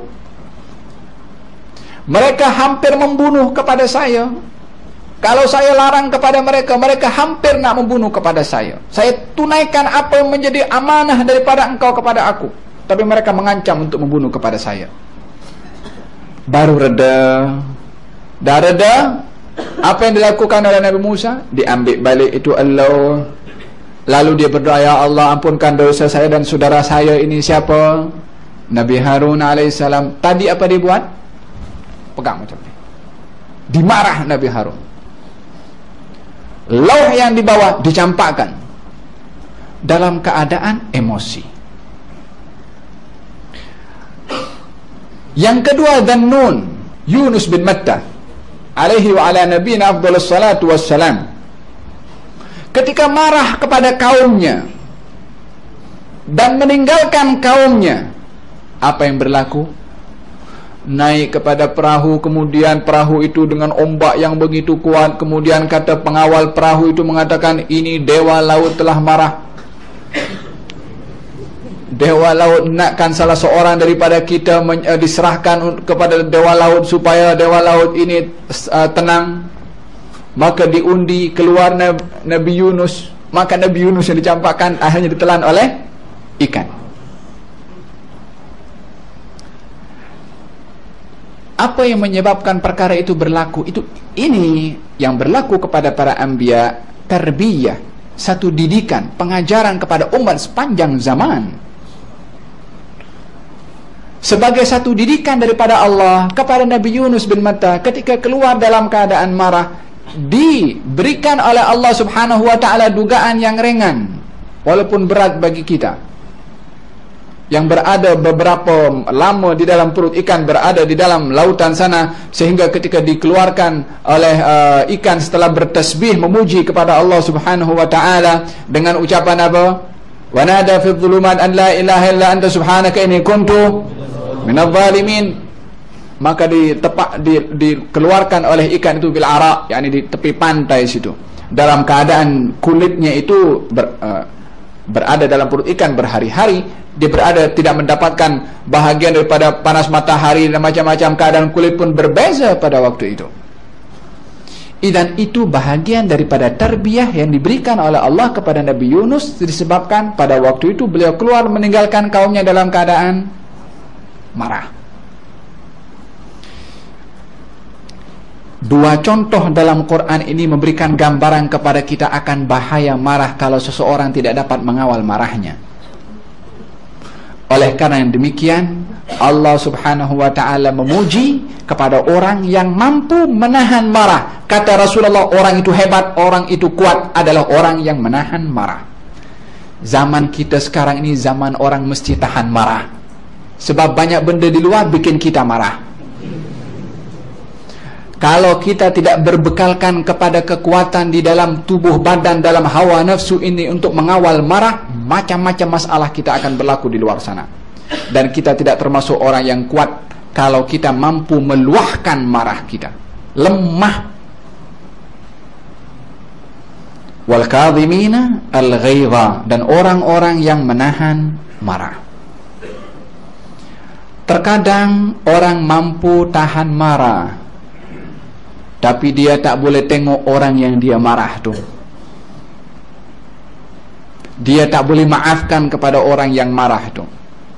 mereka hampir membunuh kepada saya. Kalau saya larang kepada mereka, mereka hampir nak membunuh kepada saya. Saya tunaikan apa yang menjadi amanah daripada engkau kepada aku, tapi mereka mengancam untuk membunuh kepada saya. Baru reda. Dah reda, apa yang dilakukan oleh Nabi Musa? Diambil balik itu Allah. Lalu dia berdoa, ya Allah, ampunkan dosa saya dan saudara saya ini. Siapa? Nabi Harun alaihissalam. Tadi apa dia buat? Pegang macam ni. Dimarah Nabi Harun. Lauh yang dibawa dicampakkan dalam keadaan emosi. Yang kedua, Dhannun, Yunus bin Matta alaihi wa ala nabiyina afdhalus salatu wassalam, ketika marah kepada kaumnya dan meninggalkan kaumnya, apa yang berlaku? Naik kepada perahu, kemudian perahu itu dengan ombak yang begitu kuat, kemudian kata pengawal perahu itu mengatakan, ini dewa laut telah marah. Dewa laut nakkan salah seorang daripada kita men, uh, diserahkan kepada dewa laut supaya dewa laut ini uh, tenang. Maka diundi, keluar Nabi Yunus. Maka Nabi Yunus yang dicampakkan akhirnya ditelan oleh ikan. Apa yang menyebabkan perkara itu berlaku? Itu ini yang berlaku kepada para anbiya, tarbiyah, satu didikan, pengajaran kepada umat sepanjang zaman. Sebagai satu didikan daripada Allah kepada Nabi Yunus bin Matta, ketika keluar dalam keadaan marah, diberikan oleh Allah subhanahu wa ta'ala dugaan yang ringan, walaupun berat bagi kita, yang berada beberapa lama di dalam perut ikan, berada di dalam lautan sana, sehingga ketika dikeluarkan oleh uh, ikan setelah bertasbih memuji kepada Allah subhanahu wa ta'ala dengan ucapan apa? Wa nada fi dhulumat an la ilaha illa anta subhanaka inni kuntu minadh dhalimin. Maka ditepak di, dikeluarkan oleh ikan itu bil ara, yakni di tepi pantai situ, dalam keadaan kulitnya itu ber, uh, berada dalam perut ikan berhari-hari. Dia berada tidak mendapatkan bahagian daripada panas matahari dan macam-macam, keadaan kulit pun berbeza pada waktu itu. Dan itu bahagian daripada tarbiyah yang diberikan oleh Allah kepada Nabi Yunus, disebabkan pada waktu itu beliau keluar meninggalkan kaumnya dalam keadaan marah. Dua contoh dalam Quran ini memberikan gambaran kepada kita akan bahaya marah kalau seseorang tidak dapat mengawal marahnya. Oleh karena yang demikian, Allah subhanahu wa ta'ala memuji kepada orang yang mampu menahan marah. Kata Rasulullah, orang itu hebat, orang itu kuat adalah orang yang menahan marah. Zaman kita sekarang ini zaman orang mesti tahan marah. Sebab banyak benda di luar bikin kita marah. Kalau kita tidak berbekalkan kepada kekuatan di dalam tubuh badan, dalam hawa nafsu ini untuk mengawal marah, macam-macam masalah kita akan berlaku di luar sana. Dan kita tidak termasuk orang yang kuat kalau kita mampu meluahkan marah kita. Lemah. Wal kadhimina al-ghaidha, dan orang-orang yang menahan marah. Terkadang orang mampu tahan marah, tapi dia tak boleh tengok orang yang dia marah tu. Dia tak boleh maafkan kepada orang yang marah tu.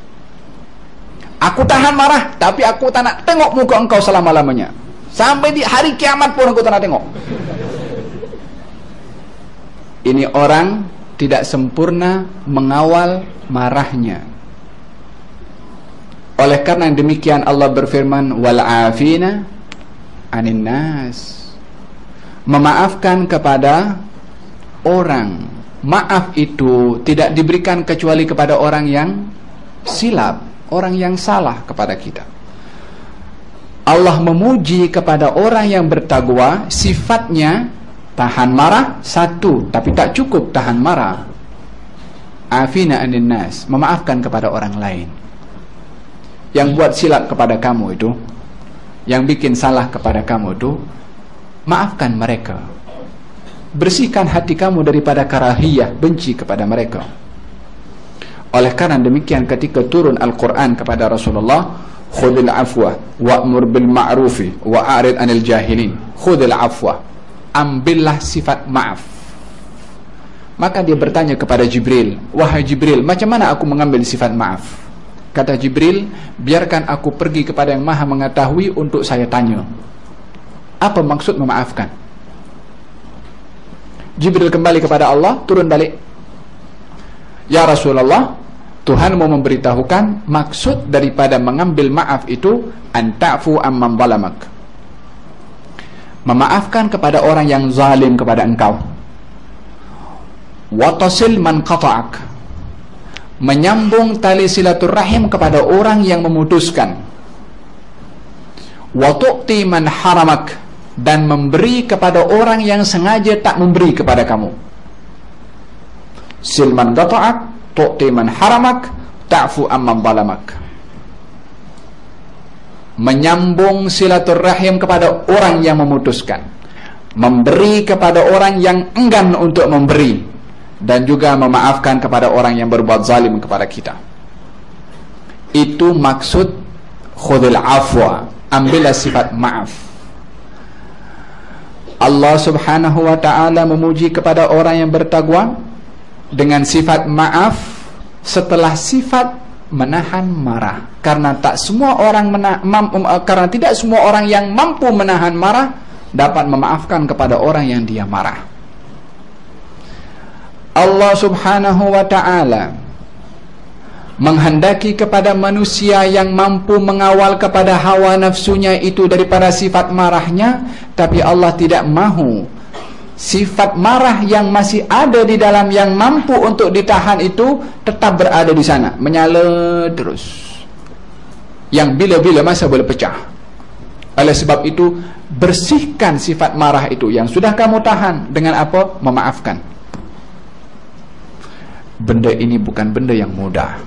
Aku tahan marah, tapi aku tak nak tengok muka engkau selama-lamanya. Sampai di hari kiamat pun aku tak nak tengok. Ini orang tidak sempurna mengawal marahnya. Oleh karena demikian Allah berfirman, wal afina anin nas, memaafkan kepada orang. Maaf itu tidak diberikan kecuali kepada orang yang silap, orang yang salah kepada kita. Allah memuji kepada orang yang bertakwa, sifatnya tahan marah satu, tapi tak cukup tahan marah. Afina anin nas, memaafkan kepada orang lain. Yang buat silap kepada kamu itu, yang bikin salah kepada kamu itu, maafkan mereka. Bersihkan hati kamu daripada karahiyah, benci kepada mereka. Oleh karena demikian ketika turun Al-Quran kepada Rasulullah, khudil afwa wa'mur bil ma'rufi wa'arid anil jahilin. Khudil afwa, ambillah sifat maaf. Maka dia bertanya kepada Jibril, wahai Jibril, macam mana aku mengambil sifat maaf? Kata Jibril, biarkan aku pergi kepada yang maha mengetahui untuk saya tanya, apa maksud memaafkan? Jibril kembali kepada Allah, turun balik. Ya Rasulullah, Tuhan mau memberitahukan maksud daripada mengambil maaf itu, anta'fu amman zalamak, memaafkan kepada orang yang zalim kepada engkau. Wa tasil man qata'ak, menyambung tali silaturahim kepada orang yang memutuskan. Wa tu'ti man haramak, dan memberi kepada orang yang sengaja tak memberi kepada kamu. Silman qata'ak, tu'ti man haramak, ta'fu amman zalamak. Menyambung silaturahim kepada orang yang memutuskan, memberi kepada orang yang enggan untuk memberi, dan juga memaafkan kepada orang yang berbuat zalim kepada kita. Itu maksud khudil afwa, ambillah sifat maaf. Allah subhanahu wa ta'ala memuji kepada orang yang bertakwa dengan sifat maaf setelah sifat menahan marah. Karena tak semua orang mena- mampu, karena tidak semua orang yang mampu menahan marah dapat memaafkan kepada orang yang dia marah. Allah subhanahu wa ta'ala menghendaki kepada manusia yang mampu mengawal kepada hawa nafsunya itu daripada sifat marahnya, tapi Allah tidak mahu sifat marah yang masih ada di dalam yang mampu untuk ditahan itu tetap berada di sana, menyala terus, yang bila-bila masa boleh pecah. Oleh sebab itu, bersihkan sifat marah itu yang sudah kamu tahan dengan apa? Memaafkan. Benda ini bukan benda yang mudah,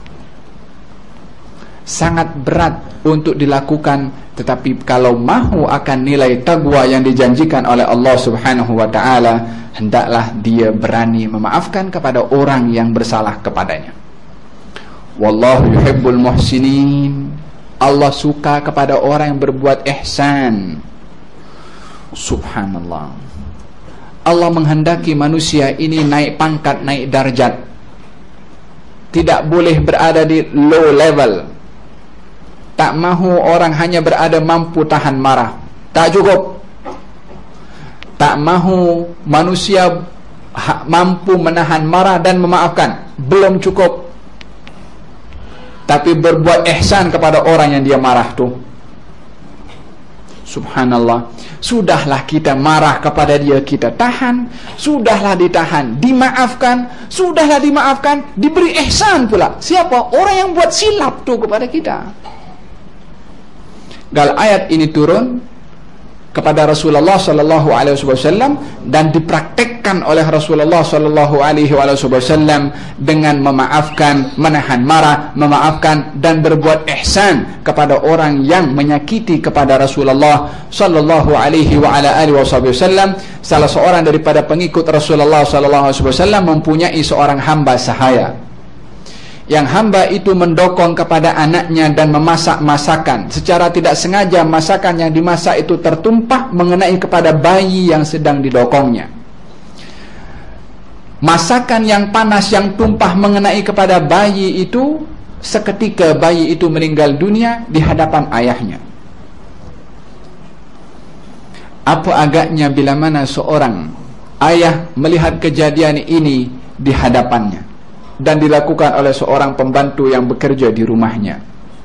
sangat berat untuk dilakukan, tetapi kalau mahu akan nilai taqwa yang dijanjikan oleh Allah subhanahu wa ta'ala, hendaklah dia berani memaafkan kepada orang yang bersalah kepadanya. Wallahu yuhibbul muhsinin, Allah suka kepada orang yang berbuat ihsan. Subhanallah, Allah menghendaki manusia ini naik pangkat, naik darjat, tidak boleh berada di low level. Tak mahu orang hanya berada mampu tahan marah, tak cukup. Tak mahu manusia mampu menahan marah dan memaafkan, belum cukup. Tapi berbuat ihsan kepada orang yang dia marah tu. Subhanallah. Sudahlah kita marah kepada dia, kita tahan. Sudahlah ditahan, dimaafkan. Sudahlah dimaafkan, diberi ihsan pula. Siapa? Orang yang buat silap tu kepada kita. Gal ayat ini turun kepada Rasulullah sallallahu alaihi wasallam dan dipraktekkan oleh Rasulullah sallallahu alaihi wasallam dengan memaafkan, menahan marah, memaafkan dan berbuat ihsan kepada orang yang menyakiti kepada Rasulullah sallallahu alaihi wasallam. Salah seorang daripada pengikut Rasulullah sallallahu alaihi wasallam mempunyai seorang hamba sahaya. Yang hamba itu mendokong kepada anaknya dan memasak masakan. Secara tidak sengaja masakan yang dimasak itu tertumpah mengenai kepada bayi yang sedang didokongnya. Masakan yang panas yang tumpah mengenai kepada bayi itu, seketika bayi itu meninggal dunia di hadapan ayahnya. Apa agaknya bila mana seorang ayah melihat kejadian ini di hadapannya dan dilakukan oleh seorang pembantu yang bekerja di rumahnya.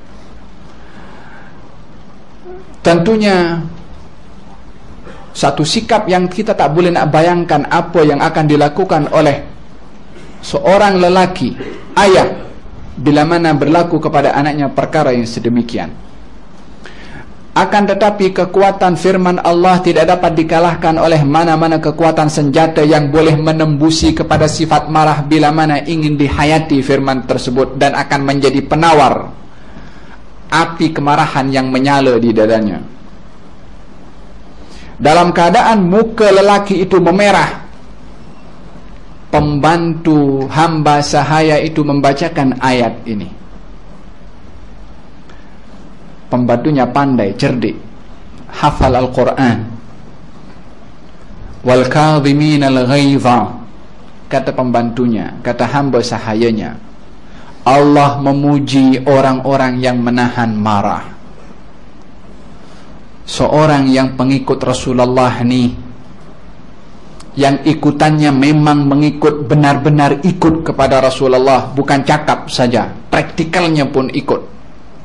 Tentunya satu sikap yang kita tak boleh nak bayangkan apa yang akan dilakukan oleh seorang lelaki, ayah, bila mana berlaku kepada anaknya perkara yang sedemikian. Akan tetapi kekuatan firman Allah tidak dapat dikalahkan oleh mana-mana kekuatan senjata yang boleh menembusi kepada sifat marah bila mana ingin dihayati firman tersebut, dan akan menjadi penawar api kemarahan yang menyala di dadanya. Dalam keadaan muka lelaki itu memerah, pembantu hamba sahaya itu membacakan ayat ini. Pembantunya pandai, cerdik, hafal Al-Quran. Wal kadhimin al-ghaidha, kata pembantunya, kata hamba sahayanya, Allah memuji orang-orang yang menahan marah. Seorang yang pengikut Rasulullah ni, yang ikutannya memang mengikut, benar-benar ikut kepada Rasulullah, bukan cakap saja, praktikalnya pun ikut.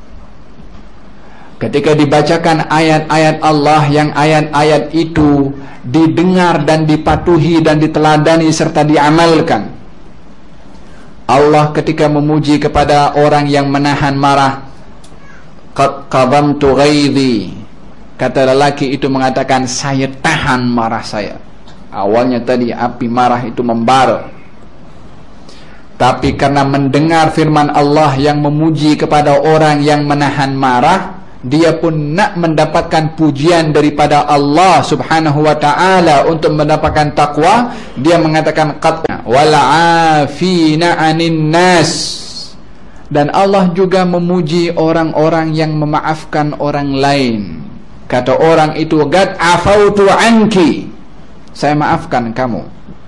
Ketika dibacakan ayat-ayat Allah, yang ayat-ayat itu didengar dan dipatuhi dan diteladani serta diamalkan, Allah ketika memuji kepada orang yang menahan marah, qad qadamtu ghaidhi, kata lelaki itu mengatakan, saya tahan marah saya. Awalnya tadi api marah itu membara, tapi karena mendengar firman Allah yang memuji kepada orang yang menahan marah, dia pun nak mendapatkan pujian daripada Allah subhanahu wa ta'ala untuk mendapatkan takwa. Dia mengatakan qad wal'afina 'anin nas, dan Allah juga memuji orang-orang yang memaafkan orang lain. Kata orang itu, qad afautu anki, saya maafkan kamu.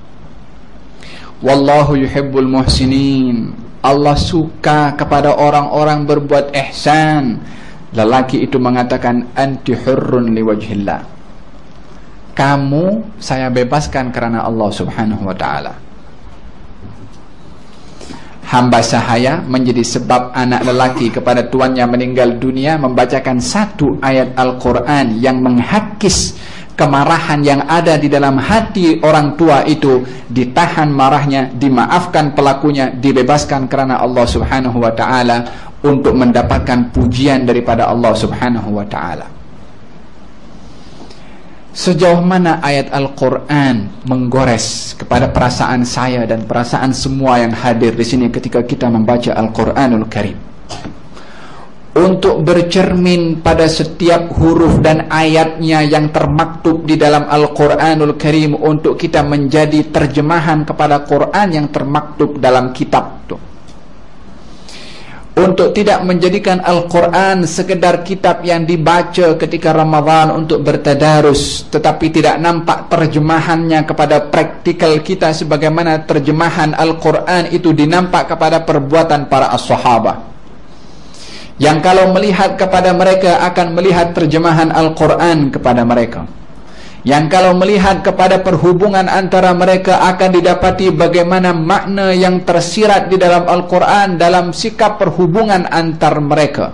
Wallahu yuhibbul muhsinin, Allah suka kepada orang-orang berbuat ihsan. Lelaki itu mengatakan, anti hurrun liwajhillah, kamu saya bebaskan kerana Allah subhanahu wa ta'ala. Hamba sahaya menjadi sebab anak lelaki kepada tuannya meninggal dunia membacakan satu ayat Al-Quran yang menghakis kemarahan yang ada di dalam hati orang tua itu, ditahan marahnya, dimaafkan pelakunya, dibebaskan kerana Allah subhanahu wa ta'ala, untuk mendapatkan pujian daripada Allah subhanahu wa ta'ala. Sejauh mana ayat Al-Quran menggores kepada perasaan saya dan perasaan semua yang hadir di sini ketika kita membaca Al-Quranul Karim, untuk bercermin pada setiap huruf dan ayatnya yang termaktub di dalam Al-Quranul Karim, untuk kita menjadi terjemahan kepada Quran yang termaktub dalam kitab itu. Untuk tidak menjadikan Al-Quran sekedar kitab yang dibaca ketika Ramadan untuk bertadarus, tetapi tidak nampak terjemahannya kepada praktikal kita, sebagaimana terjemahan Al-Quran itu dinampak kepada perbuatan para as-sahabah, yang kalau melihat kepada mereka akan melihat terjemahan Al-Quran kepada mereka, yang kalau melihat kepada perhubungan antara mereka akan didapati bagaimana makna yang tersirat di dalam Al-Quran dalam sikap perhubungan antar mereka,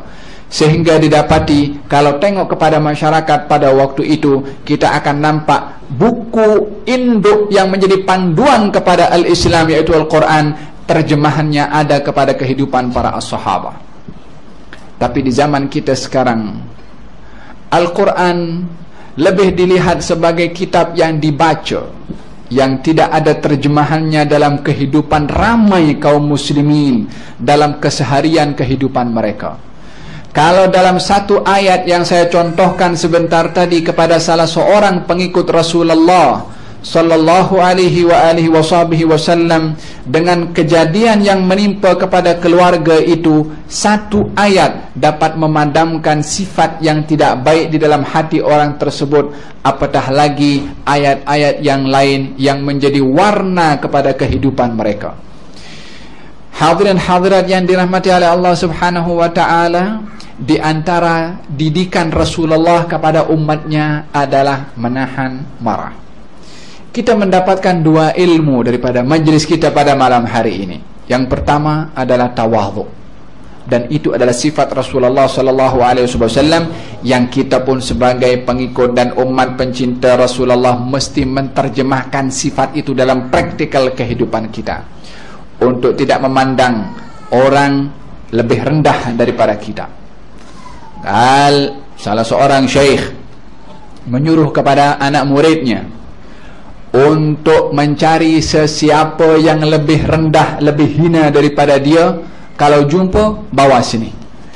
Sehingga didapati kalau tengok kepada masyarakat pada waktu itu, kita akan nampak buku induk yang menjadi panduan kepada al-Islam, yaitu Al-Quran, terjemahannya ada kepada kehidupan para as-sahabah. Tapi di zaman kita sekarang, Al-Quran lebih dilihat sebagai kitab yang dibaca, yang tidak ada terjemahannya dalam kehidupan ramai kaum muslimin, dalam keseharian kehidupan mereka. Kalau dalam satu ayat yang saya contohkan sebentar tadi kepada salah seorang pengikut Rasulullah sallallahu alaihi wa alihi wasallam, dengan kejadian yang menimpa kepada keluarga itu, satu ayat dapat memadamkan sifat yang tidak baik di dalam hati orang tersebut, apatah lagi ayat-ayat yang lain yang menjadi warna kepada kehidupan mereka. Hadirin hadirat yang dirahmati oleh Allah Subhanahu wa taala, di antara didikan Rasulullah kepada umatnya adalah menahan marah. Kita mendapatkan dua ilmu daripada majlis kita pada malam hari ini. Yang pertama adalah tawadhu, dan itu adalah sifat Rasulullah sallallahu alaihi wasallam yang kita pun sebagai pengikut dan umat pencinta Rasulullah mesti menterjemahkan sifat itu dalam praktikal kehidupan kita, untuk tidak memandang orang lebih rendah daripada kita. Al salah seorang syekh menyuruh kepada anak muridnya untuk mencari sesiapa yang lebih rendah, lebih hina daripada dia. Kalau jumpa, bawa sini.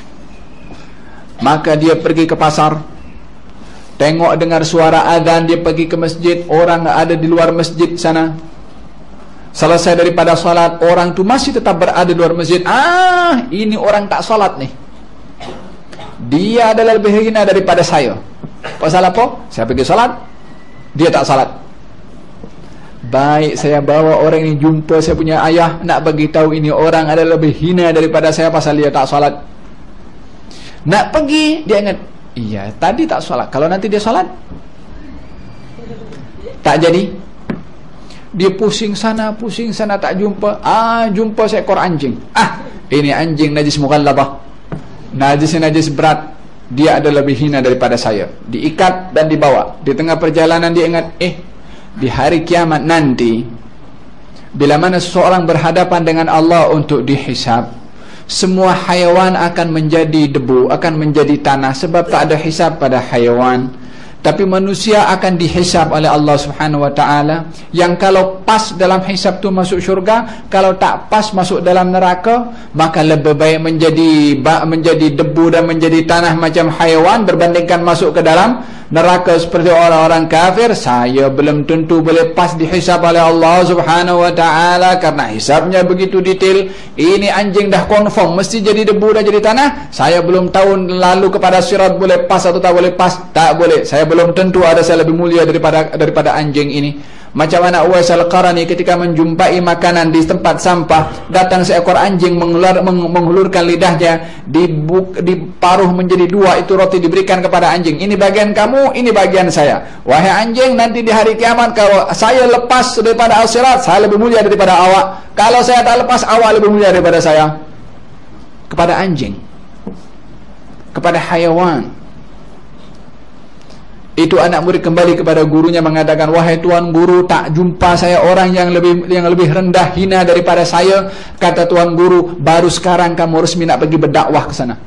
Maka dia pergi ke pasar, tengok dengar suara azan, dia pergi ke masjid, orang ada di luar masjid sana. Selesai daripada salat, orang tu masih tetap berada di luar masjid. Ah, ini orang tak salat nih, dia adalah lebih hina daripada saya. Pasal apa? Saya pergi salat, dia tak salat. Baik, saya bawa orang ini jumpa saya punya ayah, nak bagi tahu ini orang adalah lebih hina daripada saya pasal dia tak salat. Nak pergi, dia ingat, iya tadi tak salat, kalau nanti dia salat tak jadi. Dia pusing sana, pusing sana, tak jumpa. Ah, jumpa seekor anjing. Ah, ini anjing najis mughallabah, najis najis berat, dia ada lebih hina daripada saya. Diikat dan dibawa. Di tengah perjalanan dia ingat, eh di hari kiamat nanti, bila mana seseorang berhadapan dengan Allah untuk dihisab, semua haiwan akan menjadi debu, akan menjadi tanah, sebab tak ada hisab pada haiwan. Tapi manusia akan dihisab oleh Allah Subhanahu wa taala, yang kalau pas dalam hisab tu masuk syurga, kalau tak pas masuk dalam neraka. Maka lebih baik menjadi menjadi debu dan menjadi tanah macam haiwan berbandingkan masuk ke dalam neraka seperti orang-orang kafir. Saya belum tentu boleh pas dihisab oleh Allah Subhanahu wa taala, karena hisabnya begitu detail. Ini anjing dah confirm mesti jadi debu dan jadi tanah. Saya belum tahu lalu kepada sirat boleh pas atau tak boleh pas. Tak boleh, saya belum tentu ada saya lebih mulia daripada daripada anjing ini. Macam mana Uwais Al-Qarani ketika menjumpai makanan di tempat sampah, datang seekor anjing mengular, meng, menghulurkan lidahnya, dibuk, diparuh menjadi dua, itu roti diberikan kepada anjing. Ini bagian kamu, ini bagian saya. Wahai anjing, nanti di hari kiamat kalau saya lepas daripada al-sirat, saya lebih mulia daripada awak. Kalau saya tak lepas, awak lebih mulia daripada saya. Kepada anjing, kepada haiwan. Itu anak murid kembali kepada gurunya mengatakan, wahai tuan guru, tak jumpa saya orang yang lebih yang lebih rendah, hina daripada saya. Kata tuan guru, baru sekarang kamu resmi nak pergi berdakwah ke sana.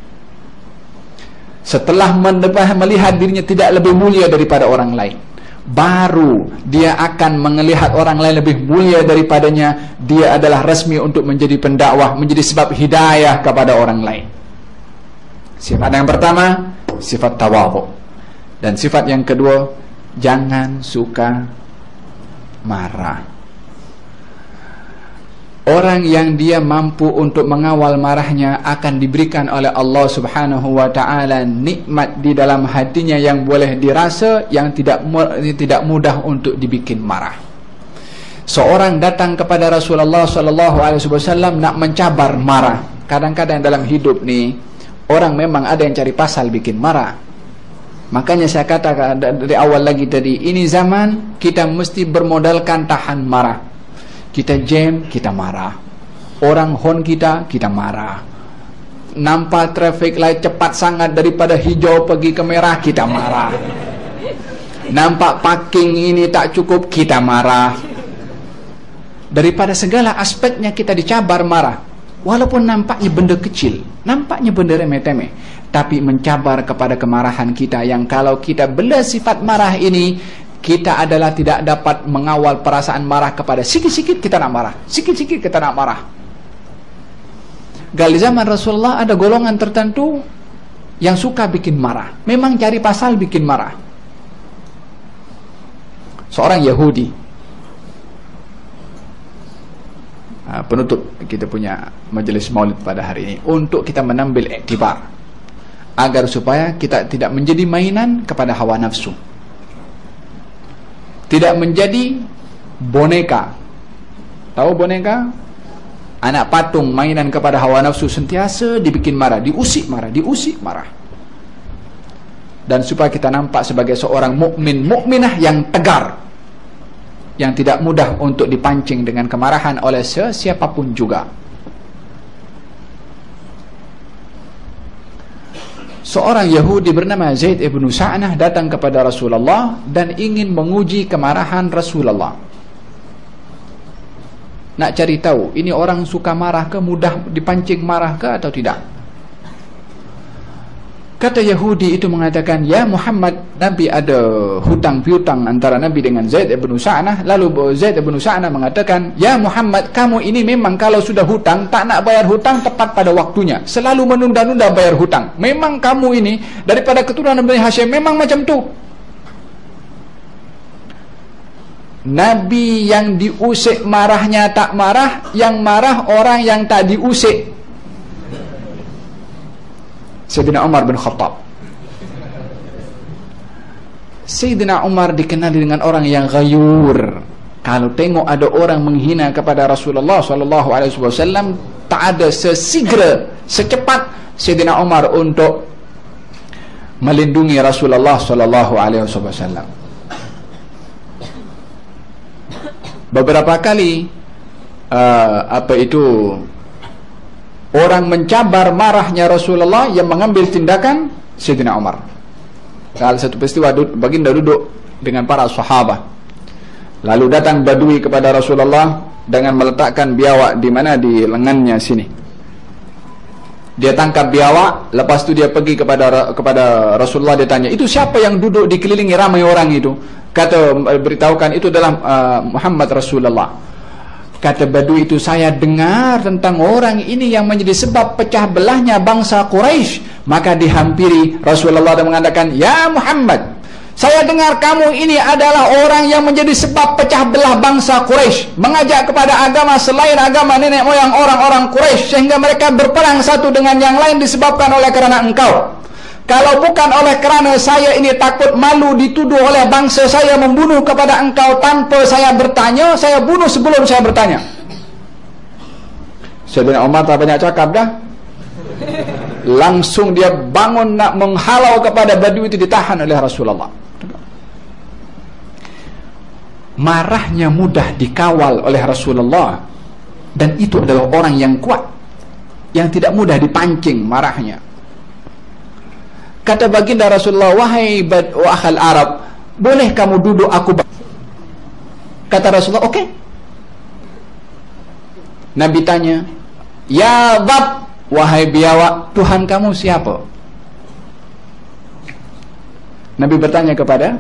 Setelah melihat dirinya tidak lebih mulia daripada orang lain, baru dia akan melihat orang lain lebih mulia daripadanya. Dia adalah resmi untuk menjadi pendakwah, menjadi sebab hidayah kepada orang lain. Sifat yang pertama, sifat tawadhu. Dan sifat yang kedua, jangan suka marah. Orang yang dia mampu untuk mengawal marahnya akan diberikan oleh Allah Subhanahu wa taala nikmat di dalam hatinya yang boleh dirasa, yang tidak tidak mudah untuk dibikin marah. Seorang datang kepada Rasulullah sallallahu alaihi wasallam nak mencabar marah. Kadang-kadang dalam hidup ni orang memang ada yang cari pasal bikin marah. Makanya saya katakan dari awal lagi tadi, ini zaman kita mesti bermodalkan tahan marah. Kita jam, kita marah. Orang hon kita, kita marah. nampak traffic light cepat sangat daripada hijau pergi ke merah, kita marah. Nampak parking ini tak cukup, kita marah. Daripada segala aspeknya kita dicabar marah. Walaupun nampaknya benda kecil, nampaknya benda remeh-temeh, tapi mencabar kepada kemarahan kita, yang kalau kita bela sifat marah ini, kita adalah tidak dapat mengawal perasaan marah kepada sikit-sikit kita nak marah, sikit-sikit kita nak marah. Gali zaman Rasulullah ada golongan tertentu yang suka bikin marah, memang cari pasal bikin marah. Seorang Yahudi, penutup kita punya majlis maulid pada hari ini, untuk kita menambil iktibar agar supaya kita tidak menjadi mainan kepada hawa nafsu, tidak menjadi boneka. Tahu boneka? Anak patung mainan kepada hawa nafsu, sentiasa dibikin marah, diusik marah, diusik marah. Dan supaya kita nampak sebagai seorang mukmin, mukminah yang tegar, yang tidak mudah untuk dipancing dengan kemarahan oleh sesiapapun juga. Seorang Yahudi bernama Zaid ibn Sa'nah datang kepada Rasulullah dan ingin menguji kemarahan Rasulullah. Nak cari tahu, ini orang suka marah ke, mudah dipancing marah ke atau tidak. Kata Yahudi itu mengatakan, ya Muhammad, Nabi ada hutang piutang antara Nabi dengan Zaid ibn Sa'nah. Lalu Zaid ibn Sa'nah mengatakan, ya Muhammad, kamu ini memang kalau sudah hutang, tak nak bayar hutang tepat pada waktunya, selalu menunda-nunda bayar hutang. Memang kamu ini daripada keturunan Bani Hashim, memang macam tu. Nabi yang diusik marahnya tak marah, yang marah orang yang tak diusik. Sayyidina Umar bin Khattab. Sayyidina Umar dikenali dengan orang yang ghayur. Kalau tengok ada orang menghina kepada Rasulullah sallallahu alaihi wasallam, tak ada sesegera, secepat Sayyidina Umar untuk melindungi Rasulullah sallallahu alaihi wasallam. Beberapa kali uh, apa itu orang mencabar marahnya Rasulullah, yang mengambil tindakan Sayyidina Umar. Salah satu peristiwa, baginda duduk dengan para sahabat, lalu datang badui kepada Rasulullah dengan meletakkan biawak di mana, di lengannya sini. Dia tangkap biawak, lepas tu dia pergi kepada kepada Rasulullah, dia tanya, itu siapa yang duduk dikelilingi ramai orang itu? Kata, beritahukan itu adalah uh, Muhammad Rasulullah. Kata badui itu, saya dengar tentang orang ini yang menjadi sebab pecah belahnya bangsa Quraisy. Maka dihampiri Rasulullah dan mengatakan, ya Muhammad, saya dengar kamu ini adalah orang yang menjadi sebab pecah belah bangsa Quraisy, mengajak kepada agama selain agama nenek moyang orang-orang Quraisy, sehingga mereka berperang satu dengan yang lain disebabkan oleh kerana engkau. Kalau bukan oleh kerana saya ini takut malu dituduh oleh bangsa saya membunuh kepada engkau tanpa saya bertanya, saya bunuh sebelum saya bertanya. Sayyidina Umar tak banyak cakap dah, langsung dia bangun nak menghalau kepada badui itu, ditahan oleh Rasulullah. Marahnya mudah dikawal oleh Rasulullah, dan itu adalah orang yang kuat, yang tidak mudah dipancing marahnya. Kata baginda Rasulullah, wahai bad wa akhal Arab, boleh kamu duduk aku? Kata Rasulullah, okey. Nabi tanya, ya dhab, wahai biawak, Tuhan kamu siapa? Nabi bertanya kepada,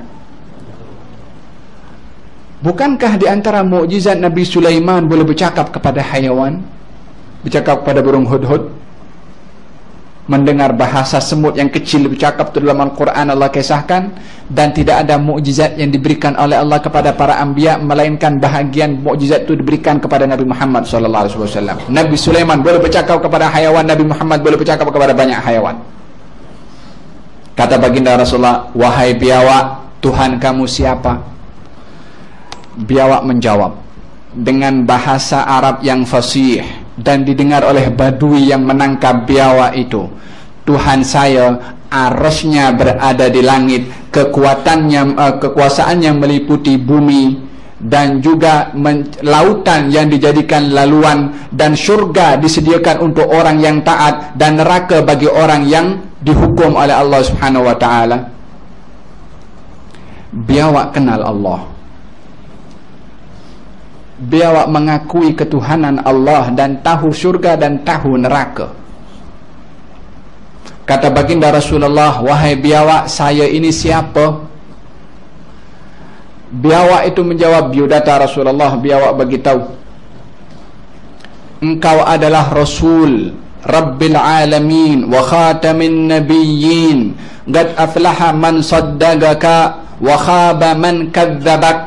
bukankah di antara mukjizat Nabi Sulaiman boleh bercakap kepada hayawan, bercakap kepada burung hudhud, mendengar bahasa semut yang kecil bercakap? Itu dalam Al-Quran Allah kisahkan. Dan tidak ada mukjizat yang diberikan oleh Allah kepada para anbiya melainkan bahagian mukjizat itu diberikan kepada Nabi Muhammad sallallahu alaihi wasallam. Nabi Sulaiman boleh bercakap kepada hayawan, Nabi Muhammad boleh bercakap kepada banyak hayawan. Kata baginda Rasulullah, wahai biawak, Tuhan kamu siapa? Biawak menjawab dengan bahasa Arab yang fasih dan didengar oleh badui yang menangkap biawak itu, Tuhan saya arasnya berada di langit, kekuatannya, uh, kekuasaannya meliputi bumi, dan juga lautan yang dijadikan laluan, dan syurga disediakan untuk orang yang taat, dan neraka bagi orang yang dihukum oleh Allah Subhanahu wa taala. Biawak kenal Allah, biawak mengakui ketuhanan Allah dan tahu syurga dan tahu neraka. Kata baginda Rasulullah, wahai biawak, saya ini siapa? Biawak itu menjawab, biudata Rasulullah, biawak beritahu, engkau adalah Rasul Rabbil Alamin wa khatamin nabiyyin, qad aflaha man saddaqaka wa khaba man kadzdzabak.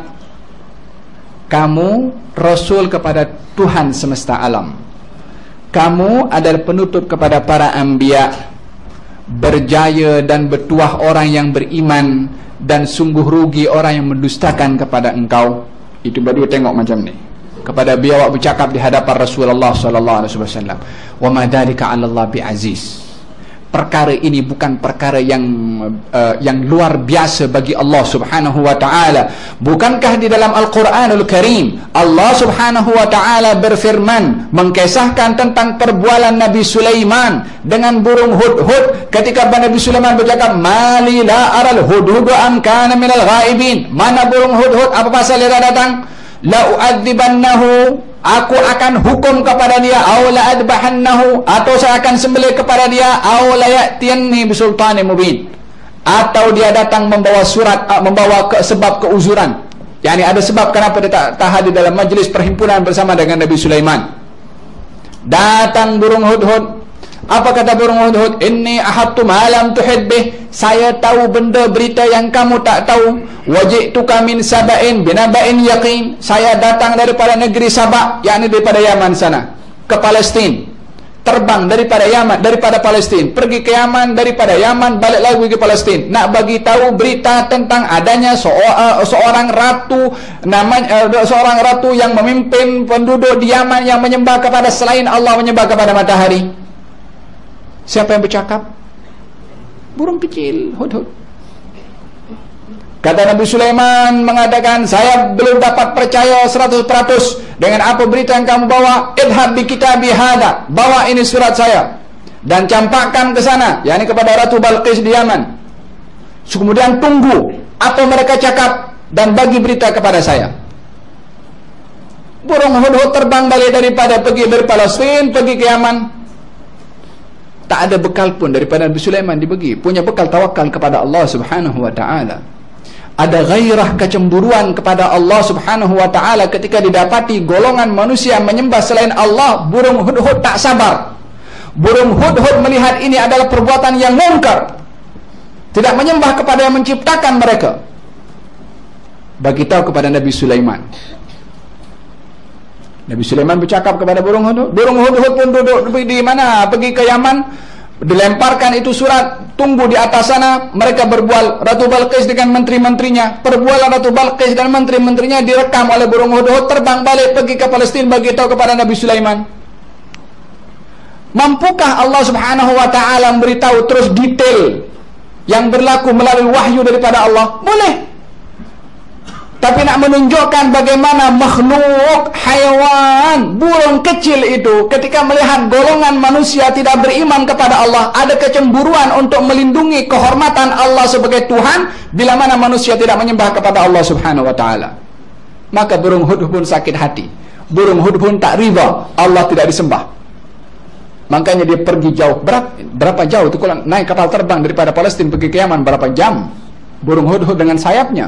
Kamu Rasul kepada Tuhan semesta alam, kamu adalah penutup kepada para anbiya, berjaya dan bertuah orang yang beriman, dan sungguh rugi orang yang mendustakan kepada engkau. Itu baru tengok macam ni. Kepada biawak bercakap di hadapan Rasulullah sallallahu alaihi wasallam, wa ma dzalika 'ala Allah bi'aziz. Perkara ini bukan perkara yang uh, yang luar biasa bagi Allah Subhanahu wa taala. Bukankah di dalam Al-Qur'anul Karim Allah Subhanahu wa taala berfirman mengkisahkan tentang perbualan Nabi Sulaiman dengan burung hudhud, ketika Nabi Sulaiman bercakap, mali la aral hudhud am kana minal ghaibin. Mana burung hudhud? Apa pasal dia datang? La u'adzibannahu, aku akan hukum kepada dia, aw la adbahannahu, atau saya akan sembelih kepada dia, aw la ya'tiyanni bisultanin mubin, atau dia datang membawa surat, membawa ke, sebab keuzuran. Yani ada sebab kenapa dia tak, tak hadir dalam majlis perhimpunan bersama dengan Nabi Sulaiman. Datang burung hudhud. Apa kata burung hudhud? Inni ahattu ma lam tuhid bih, saya tahu benda berita yang kamu tak tahu. Waji'tuka min saba'in binaba'in yaqin, saya datang daripada negeri Sabak, yakni daripada Yaman sana, ke Palestin. Terbang daripada Yaman, daripada Palestin pergi ke Yaman, daripada Yaman balik lagi ke Palestin, nak bagi tahu berita tentang adanya seorang, seorang ratu, namanya seorang ratu yang memimpin penduduk di Yaman yang menyembah kepada selain Allah, menyembah kepada matahari. Siapa yang bercakap? Burung kecil, hudhud. Kata Nabi Sulaiman mengatakan, saya belum dapat percaya seratus peratus dengan apa berita yang kamu bawa. Idhab bi kitabi hada, bawa ini surat saya dan campakkan ke sana, yakni kepada Ratu Balqis di Yaman. Kemudian tunggu apa mereka cakap dan bagi berita kepada saya. Burung hudhud terbang balik daripada pergi dari Palestin pergi ke Yaman. Tak ada bekal pun daripada Nabi Sulaiman dibagi, punya bekal tawakal kepada Allah Subhanahu wa taala. Ada gairah, kecemburuan kepada Allah Subhanahu wa taala ketika didapati golongan manusia menyembah selain Allah. Burung hudhud tak sabar. Burung hudhud melihat ini adalah perbuatan yang mungkar, tidak menyembah kepada yang menciptakan mereka. Bagi tahu kepada Nabi Sulaiman. Nabi Sulaiman bercakap kepada burung hudhud. Burung hudhud pun duduk di mana? Pergi ke Yaman, dilemparkan itu surat, tunggu di atas sana. Mereka berbual, Ratu Balqis dengan menteri-menterinya. Perbualan Ratu Balqis dan menteri-menterinya direkam oleh burung hudhud, terbang balik pergi ke Palestin bagi tahu kepada Nabi Sulaiman. Mampukah Allah Subhanahu wa taala memberitahu terus detail yang berlaku melalui wahyu daripada Allah? Boleh. Tapi nak menunjukkan bagaimana makhluk haiwan, burung kecil itu ketika melihat golongan manusia tidak beriman kepada Allah, ada kecemburuan untuk melindungi kehormatan Allah sebagai Tuhan, bila mana manusia tidak menyembah kepada Allah Subhanahu wa taala. Maka burung hudhud pun sakit hati. Burung hudhud pun tak riba Allah tidak disembah. Makanya dia pergi jauh. Berapa, berapa jauh itu kalau naik kapal terbang daripada Palestin pergi ke Yaman, berapa jam burung hudhud dengan sayapnya.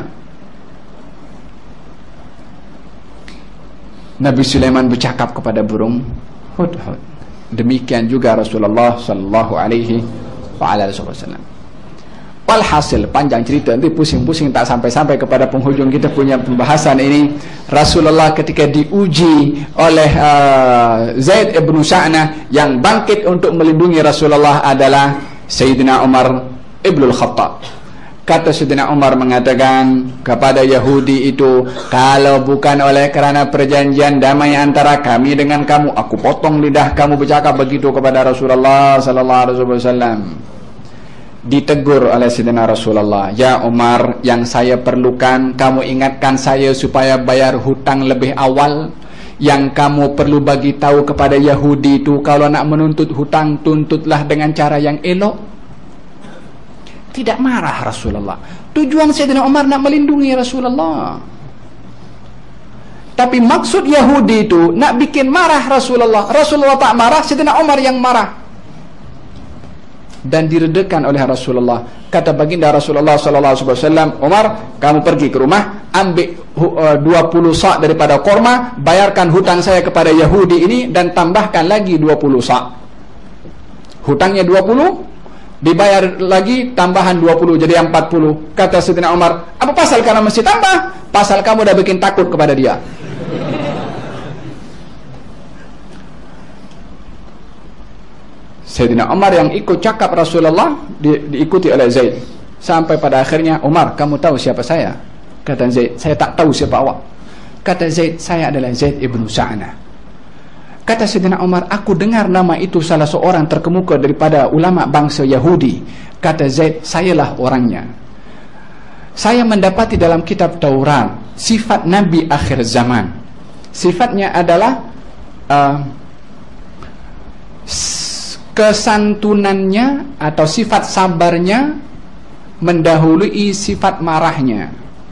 Nabi Sulaiman bercakap kepada burung hudhud. Demikian juga Rasulullah sallallahu alaihi wasallam. Walhasil, panjang cerita, nanti pusing-pusing tak sampai-sampai kepada penghujung kita punya pembahasan ini. Rasulullah ketika diuji oleh uh, Zaid ibn Sa'nah, yang bangkit untuk melindungi Rasulullah adalah Sayyidina Umar ibn al-Khattab. Kata Sayyidina Umar mengatakan kepada Yahudi itu, kalau bukan oleh kerana perjanjian damai antara kami dengan kamu, aku potong lidah kamu bercakap begitu kepada Rasulullah sallallahu alaihi wasallam. ditegur oleh Sayyidina Rasulullah, "Ya Umar, yang saya perlukan kamu ingatkan saya supaya bayar hutang lebih awal. Yang kamu perlu bagi tahu kepada Yahudi itu, kalau nak menuntut hutang, tuntutlah dengan cara yang elok." Tidak marah Rasulullah. Tujuan Sayyidina Umar nak melindungi Rasulullah. Tapi maksud Yahudi itu nak bikin marah Rasulullah. Rasulullah tak marah, Sayyidina Umar yang marah. Dan diredakan oleh Rasulullah. Kata baginda Rasulullah sallallahu alaihi wasallam, "Umar, kamu pergi ke rumah, ambil uh, dua puluh sa' daripada korma, bayarkan hutang saya kepada Yahudi ini dan tambahkan lagi dua puluh sa'." Hutangnya dua puluh, dibayar lagi tambahan dua puluh, jadi empat puluh. Kata Sayyidina Umar, "Apa pasal kamu mesti tambah? Pasal kamu dah bikin takut kepada dia." Sayyidina Umar yang ikut cakap Rasulullah di, diikuti oleh Zaid. Sampai pada akhirnya, "Umar, kamu tahu siapa saya?" Kata Zaid, "Saya tak tahu siapa awak." Kata Zaid, "Saya adalah Zaid ibn Sa'nah." Kata Sayyidina Umar, "Aku dengar nama itu salah seorang terkemuka daripada ulama bangsa Yahudi." Kata Zaid, "Sayalah orangnya. Saya mendapati dalam kitab Taurat sifat Nabi akhir zaman. Sifatnya adalah uh, kesantunannya atau sifat sabarnya mendahului sifat marahnya.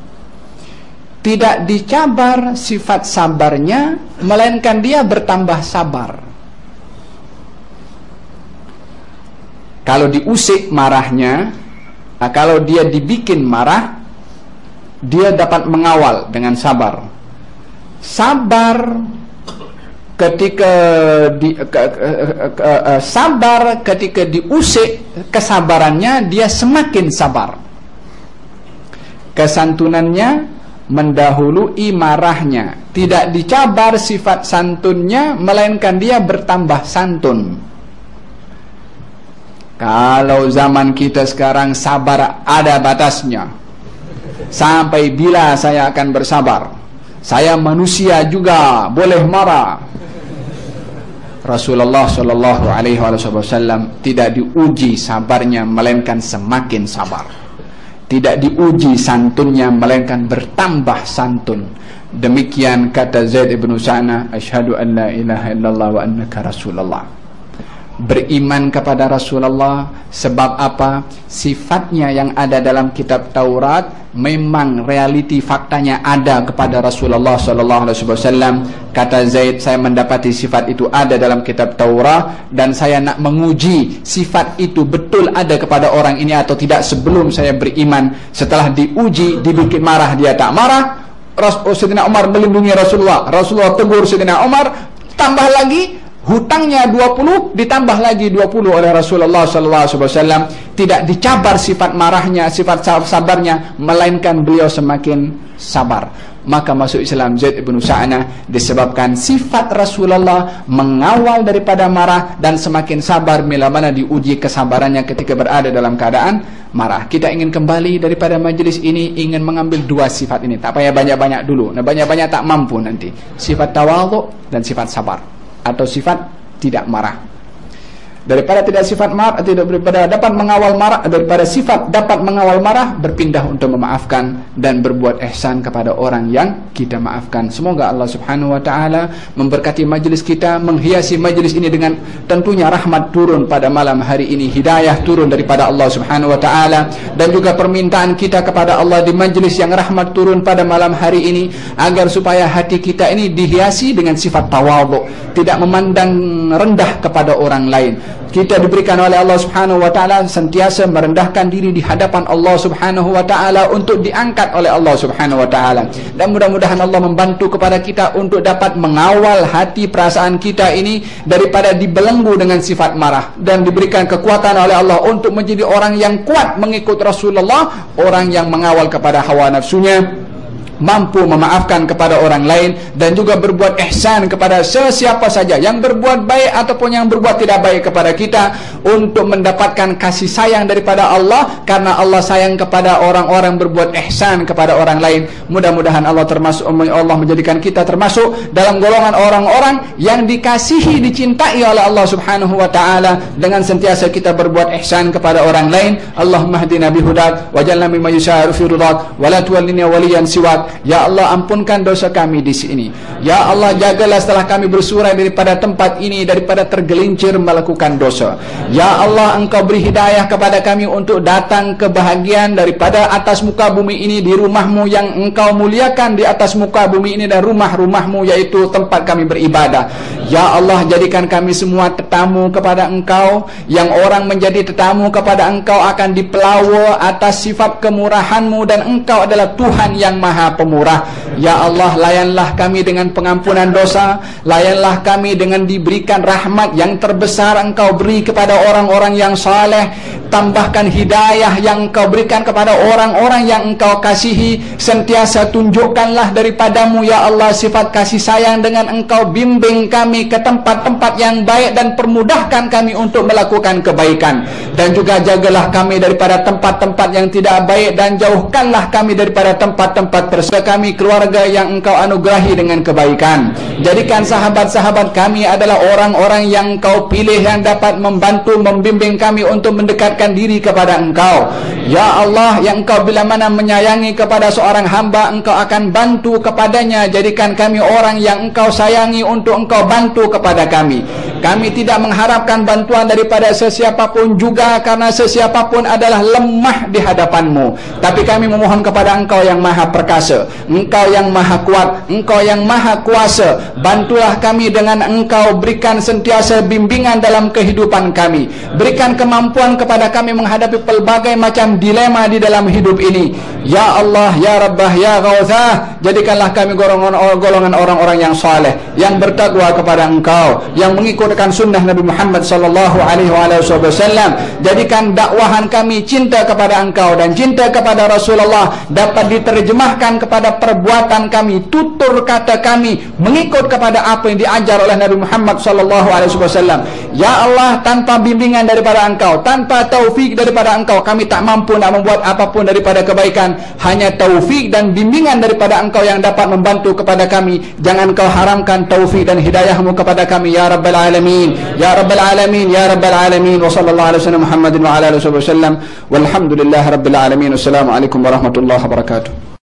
Tidak dicabar sifat sabarnya, melainkan dia bertambah sabar. Kalau diusik marahnya, nah kalau dia dibikin marah, dia dapat mengawal dengan sabar. Sabar ketika di, ke, ke, ke, uh, sabar ketika diusik, kesabarannya dia semakin sabar. Kesantunannya mendahului marahnya. Tidak dicabar sifat santunnya, melainkan dia bertambah santun. Kalau zaman kita sekarang sabar ada batasnya. Sampai bila saya akan bersabar? Saya manusia juga, boleh marah. Rasulullah sallallahu alaihi wasallam tidak diuji sabarnya, melainkan semakin sabar. Tidak diuji santunnya, melainkan bertambah santun. Demikian kata Zaid ibn Sa'nah, "Asyhadu an la ilaha illallah wa annaka Rasulullah." Beriman kepada Rasulullah sebab apa? Sifatnya yang ada dalam kitab Taurat memang realiti faktanya ada kepada Rasulullah sallallahu alaihi wasallam. Kata Zaid, "Saya mendapati sifat itu ada dalam kitab Taurat dan saya nak menguji sifat itu betul ada kepada orang ini atau tidak sebelum saya beriman." Setelah diuji, dibikin marah, dia tak marah. Sayyidina Umar melindungi Rasulullah. Rasulullah tegur Sayyidina Umar, tambah lagi hutangnya dua puluh, ditambah lagi dua puluh oleh Rasulullah sallallahu alaihi wasallam. Tidak dicabar sifat marahnya, sifat sabarnya, melainkan beliau semakin sabar. Maka masuk Islam Zaid ibn Sa'nah disebabkan sifat Rasulullah mengawal daripada marah dan semakin sabar bila mana diuji kesabarannya ketika berada dalam keadaan marah. Kita ingin kembali daripada majlis ini, ingin mengambil dua sifat ini. Tak payah banyak-banyak dulu. Nah, banyak-banyak tak mampu nanti. Sifat tawadhu dan sifat sabar, atau sifat tidak marah. Daripada tidak sifat marah, tidak daripada dapat mengawal marah, daripada sifat dapat mengawal marah, berpindah untuk memaafkan dan berbuat ihsan kepada orang yang kita maafkan. Semoga Allah Subhanahu wa taala memberkati majlis kita, menghiasi majlis ini dengan tentunya rahmat turun pada malam hari ini, hidayah turun daripada Allah Subhanahu wa taala, dan juga permintaan kita kepada Allah di majlis yang rahmat turun pada malam hari ini agar supaya hati kita ini dihiasi dengan sifat tawadhu, tidak memandang rendah kepada orang lain. Kita diberikan oleh Allah Subhanahu wa taala sentiasa merendahkan diri di hadapan Allah Subhanahu wa taala untuk diangkat oleh Allah Subhanahu wa taala. Dan mudah-mudahan Allah membantu kepada kita untuk dapat mengawal hati perasaan kita ini daripada dibelenggu dengan sifat marah, dan diberikan kekuatan oleh Allah untuk menjadi orang yang kuat mengikut Rasulullah, orang yang mengawal kepada hawa nafsunya, mampu memaafkan kepada orang lain, dan juga berbuat ihsan kepada sesiapa saja yang berbuat baik ataupun yang berbuat tidak baik kepada kita, untuk mendapatkan kasih sayang daripada Allah, karena Allah sayang kepada orang-orang berbuat ihsan kepada orang lain. Mudah-mudahan Allah termasuk Allah menjadikan kita termasuk dalam golongan orang-orang yang dikasihi, dicintai oleh Allah Subhanahu wa taala dengan sentiasa kita berbuat ihsan kepada orang lain. Allahumma hdina bihudak waj'alna mimman yusharu fi ridak wa la tuwallina waliyan siwak. Ya Allah, ampunkan dosa kami di sini. Ya Allah, jagalah setelah kami bersurai daripada tempat ini, daripada tergelincir melakukan dosa. Ya Allah, Engkau beri hidayah kepada kami untuk datang kebahagiaan daripada atas muka bumi ini, di rumahmu yang Engkau muliakan di atas muka bumi ini, dan rumah-rumahmu yaitu tempat kami beribadah. Ya Allah, jadikan kami semua tetamu kepada Engkau, yang orang menjadi tetamu kepada Engkau akan dipelawa atas sifat kemurahan-Mu, dan Engkau adalah Tuhan yang maha pemurah. Ya Allah, layanlah kami dengan pengampunan dosa, layanlah kami dengan diberikan rahmat yang terbesar Engkau beri kepada orang-orang yang saleh, tambahkan hidayah yang Engkau berikan kepada orang-orang yang Engkau kasihi, sentiasa tunjukkanlah daripadamu ya Allah sifat kasih sayang dengan Engkau bimbing kami ke tempat-tempat yang baik dan permudahkan kami untuk melakukan kebaikan, dan juga jagalah kami daripada tempat-tempat yang tidak baik, dan jauhkanlah kami daripada tempat-tempat tersebut. Kami keluarga yang Engkau anugerahi dengan kebaikan, jadikan sahabat-sahabat kami adalah orang-orang yang Engkau pilih, yang dapat membantu membimbing kami untuk mendekatkan diri kepada Engkau. Ya Allah, yang Engkau bila mana menyayangi kepada seorang hamba, Engkau akan bantu kepadanya. Jadikan kami orang yang Engkau sayangi untuk Engkau bantu kepada kami. Kami tidak mengharapkan bantuan daripada sesiapapun juga, karena sesiapapun adalah lemah di hadapan-Mu. Tapi kami memohon kepada Engkau yang maha perkasa, Engkau yang maha kuat, Engkau yang maha kuasa. Bantulah kami dengan Engkau, berikan sentiasa bimbingan dalam kehidupan kami, berikan kemampuan kepada kami menghadapi pelbagai macam dilema di dalam hidup ini. Ya Allah, Ya Rabbah, Ya Ghawthah, jadikanlah kami golongan orang-orang yang saleh, yang bertakwa kepada Engkau, yang mengikutkan sunnah Nabi Muhammad sallallahu alaihi wasallam. Jadikan dakwahan kami cinta kepada Engkau dan cinta kepada Rasulullah dapat diterjemahkan kepada perbuatan kami, tutur kata kami mengikut kepada apa yang diajar oleh Nabi Muhammad sallallahu alaihi wasallam. Ya Allah, tanpa bimbingan daripada Engkau, tanpa taufik daripada Engkau, kami tak mampu nak membuat apapun daripada kebaikan. Hanya taufik dan bimbingan daripada Engkau yang dapat membantu kepada kami. Jangan Kau haramkan taufik dan hidayah-Mu kepada kami ya Rabbal Alamin, ya Rabbal Alamin, ya Rabbal Alamin. Wa sallallahu alaihi wasallam Muhammadin wa ala alihi wasallam. Walhamdulillah Rabbil Alamin. Wassalamualaikum warahmatullahi wabarakatuh.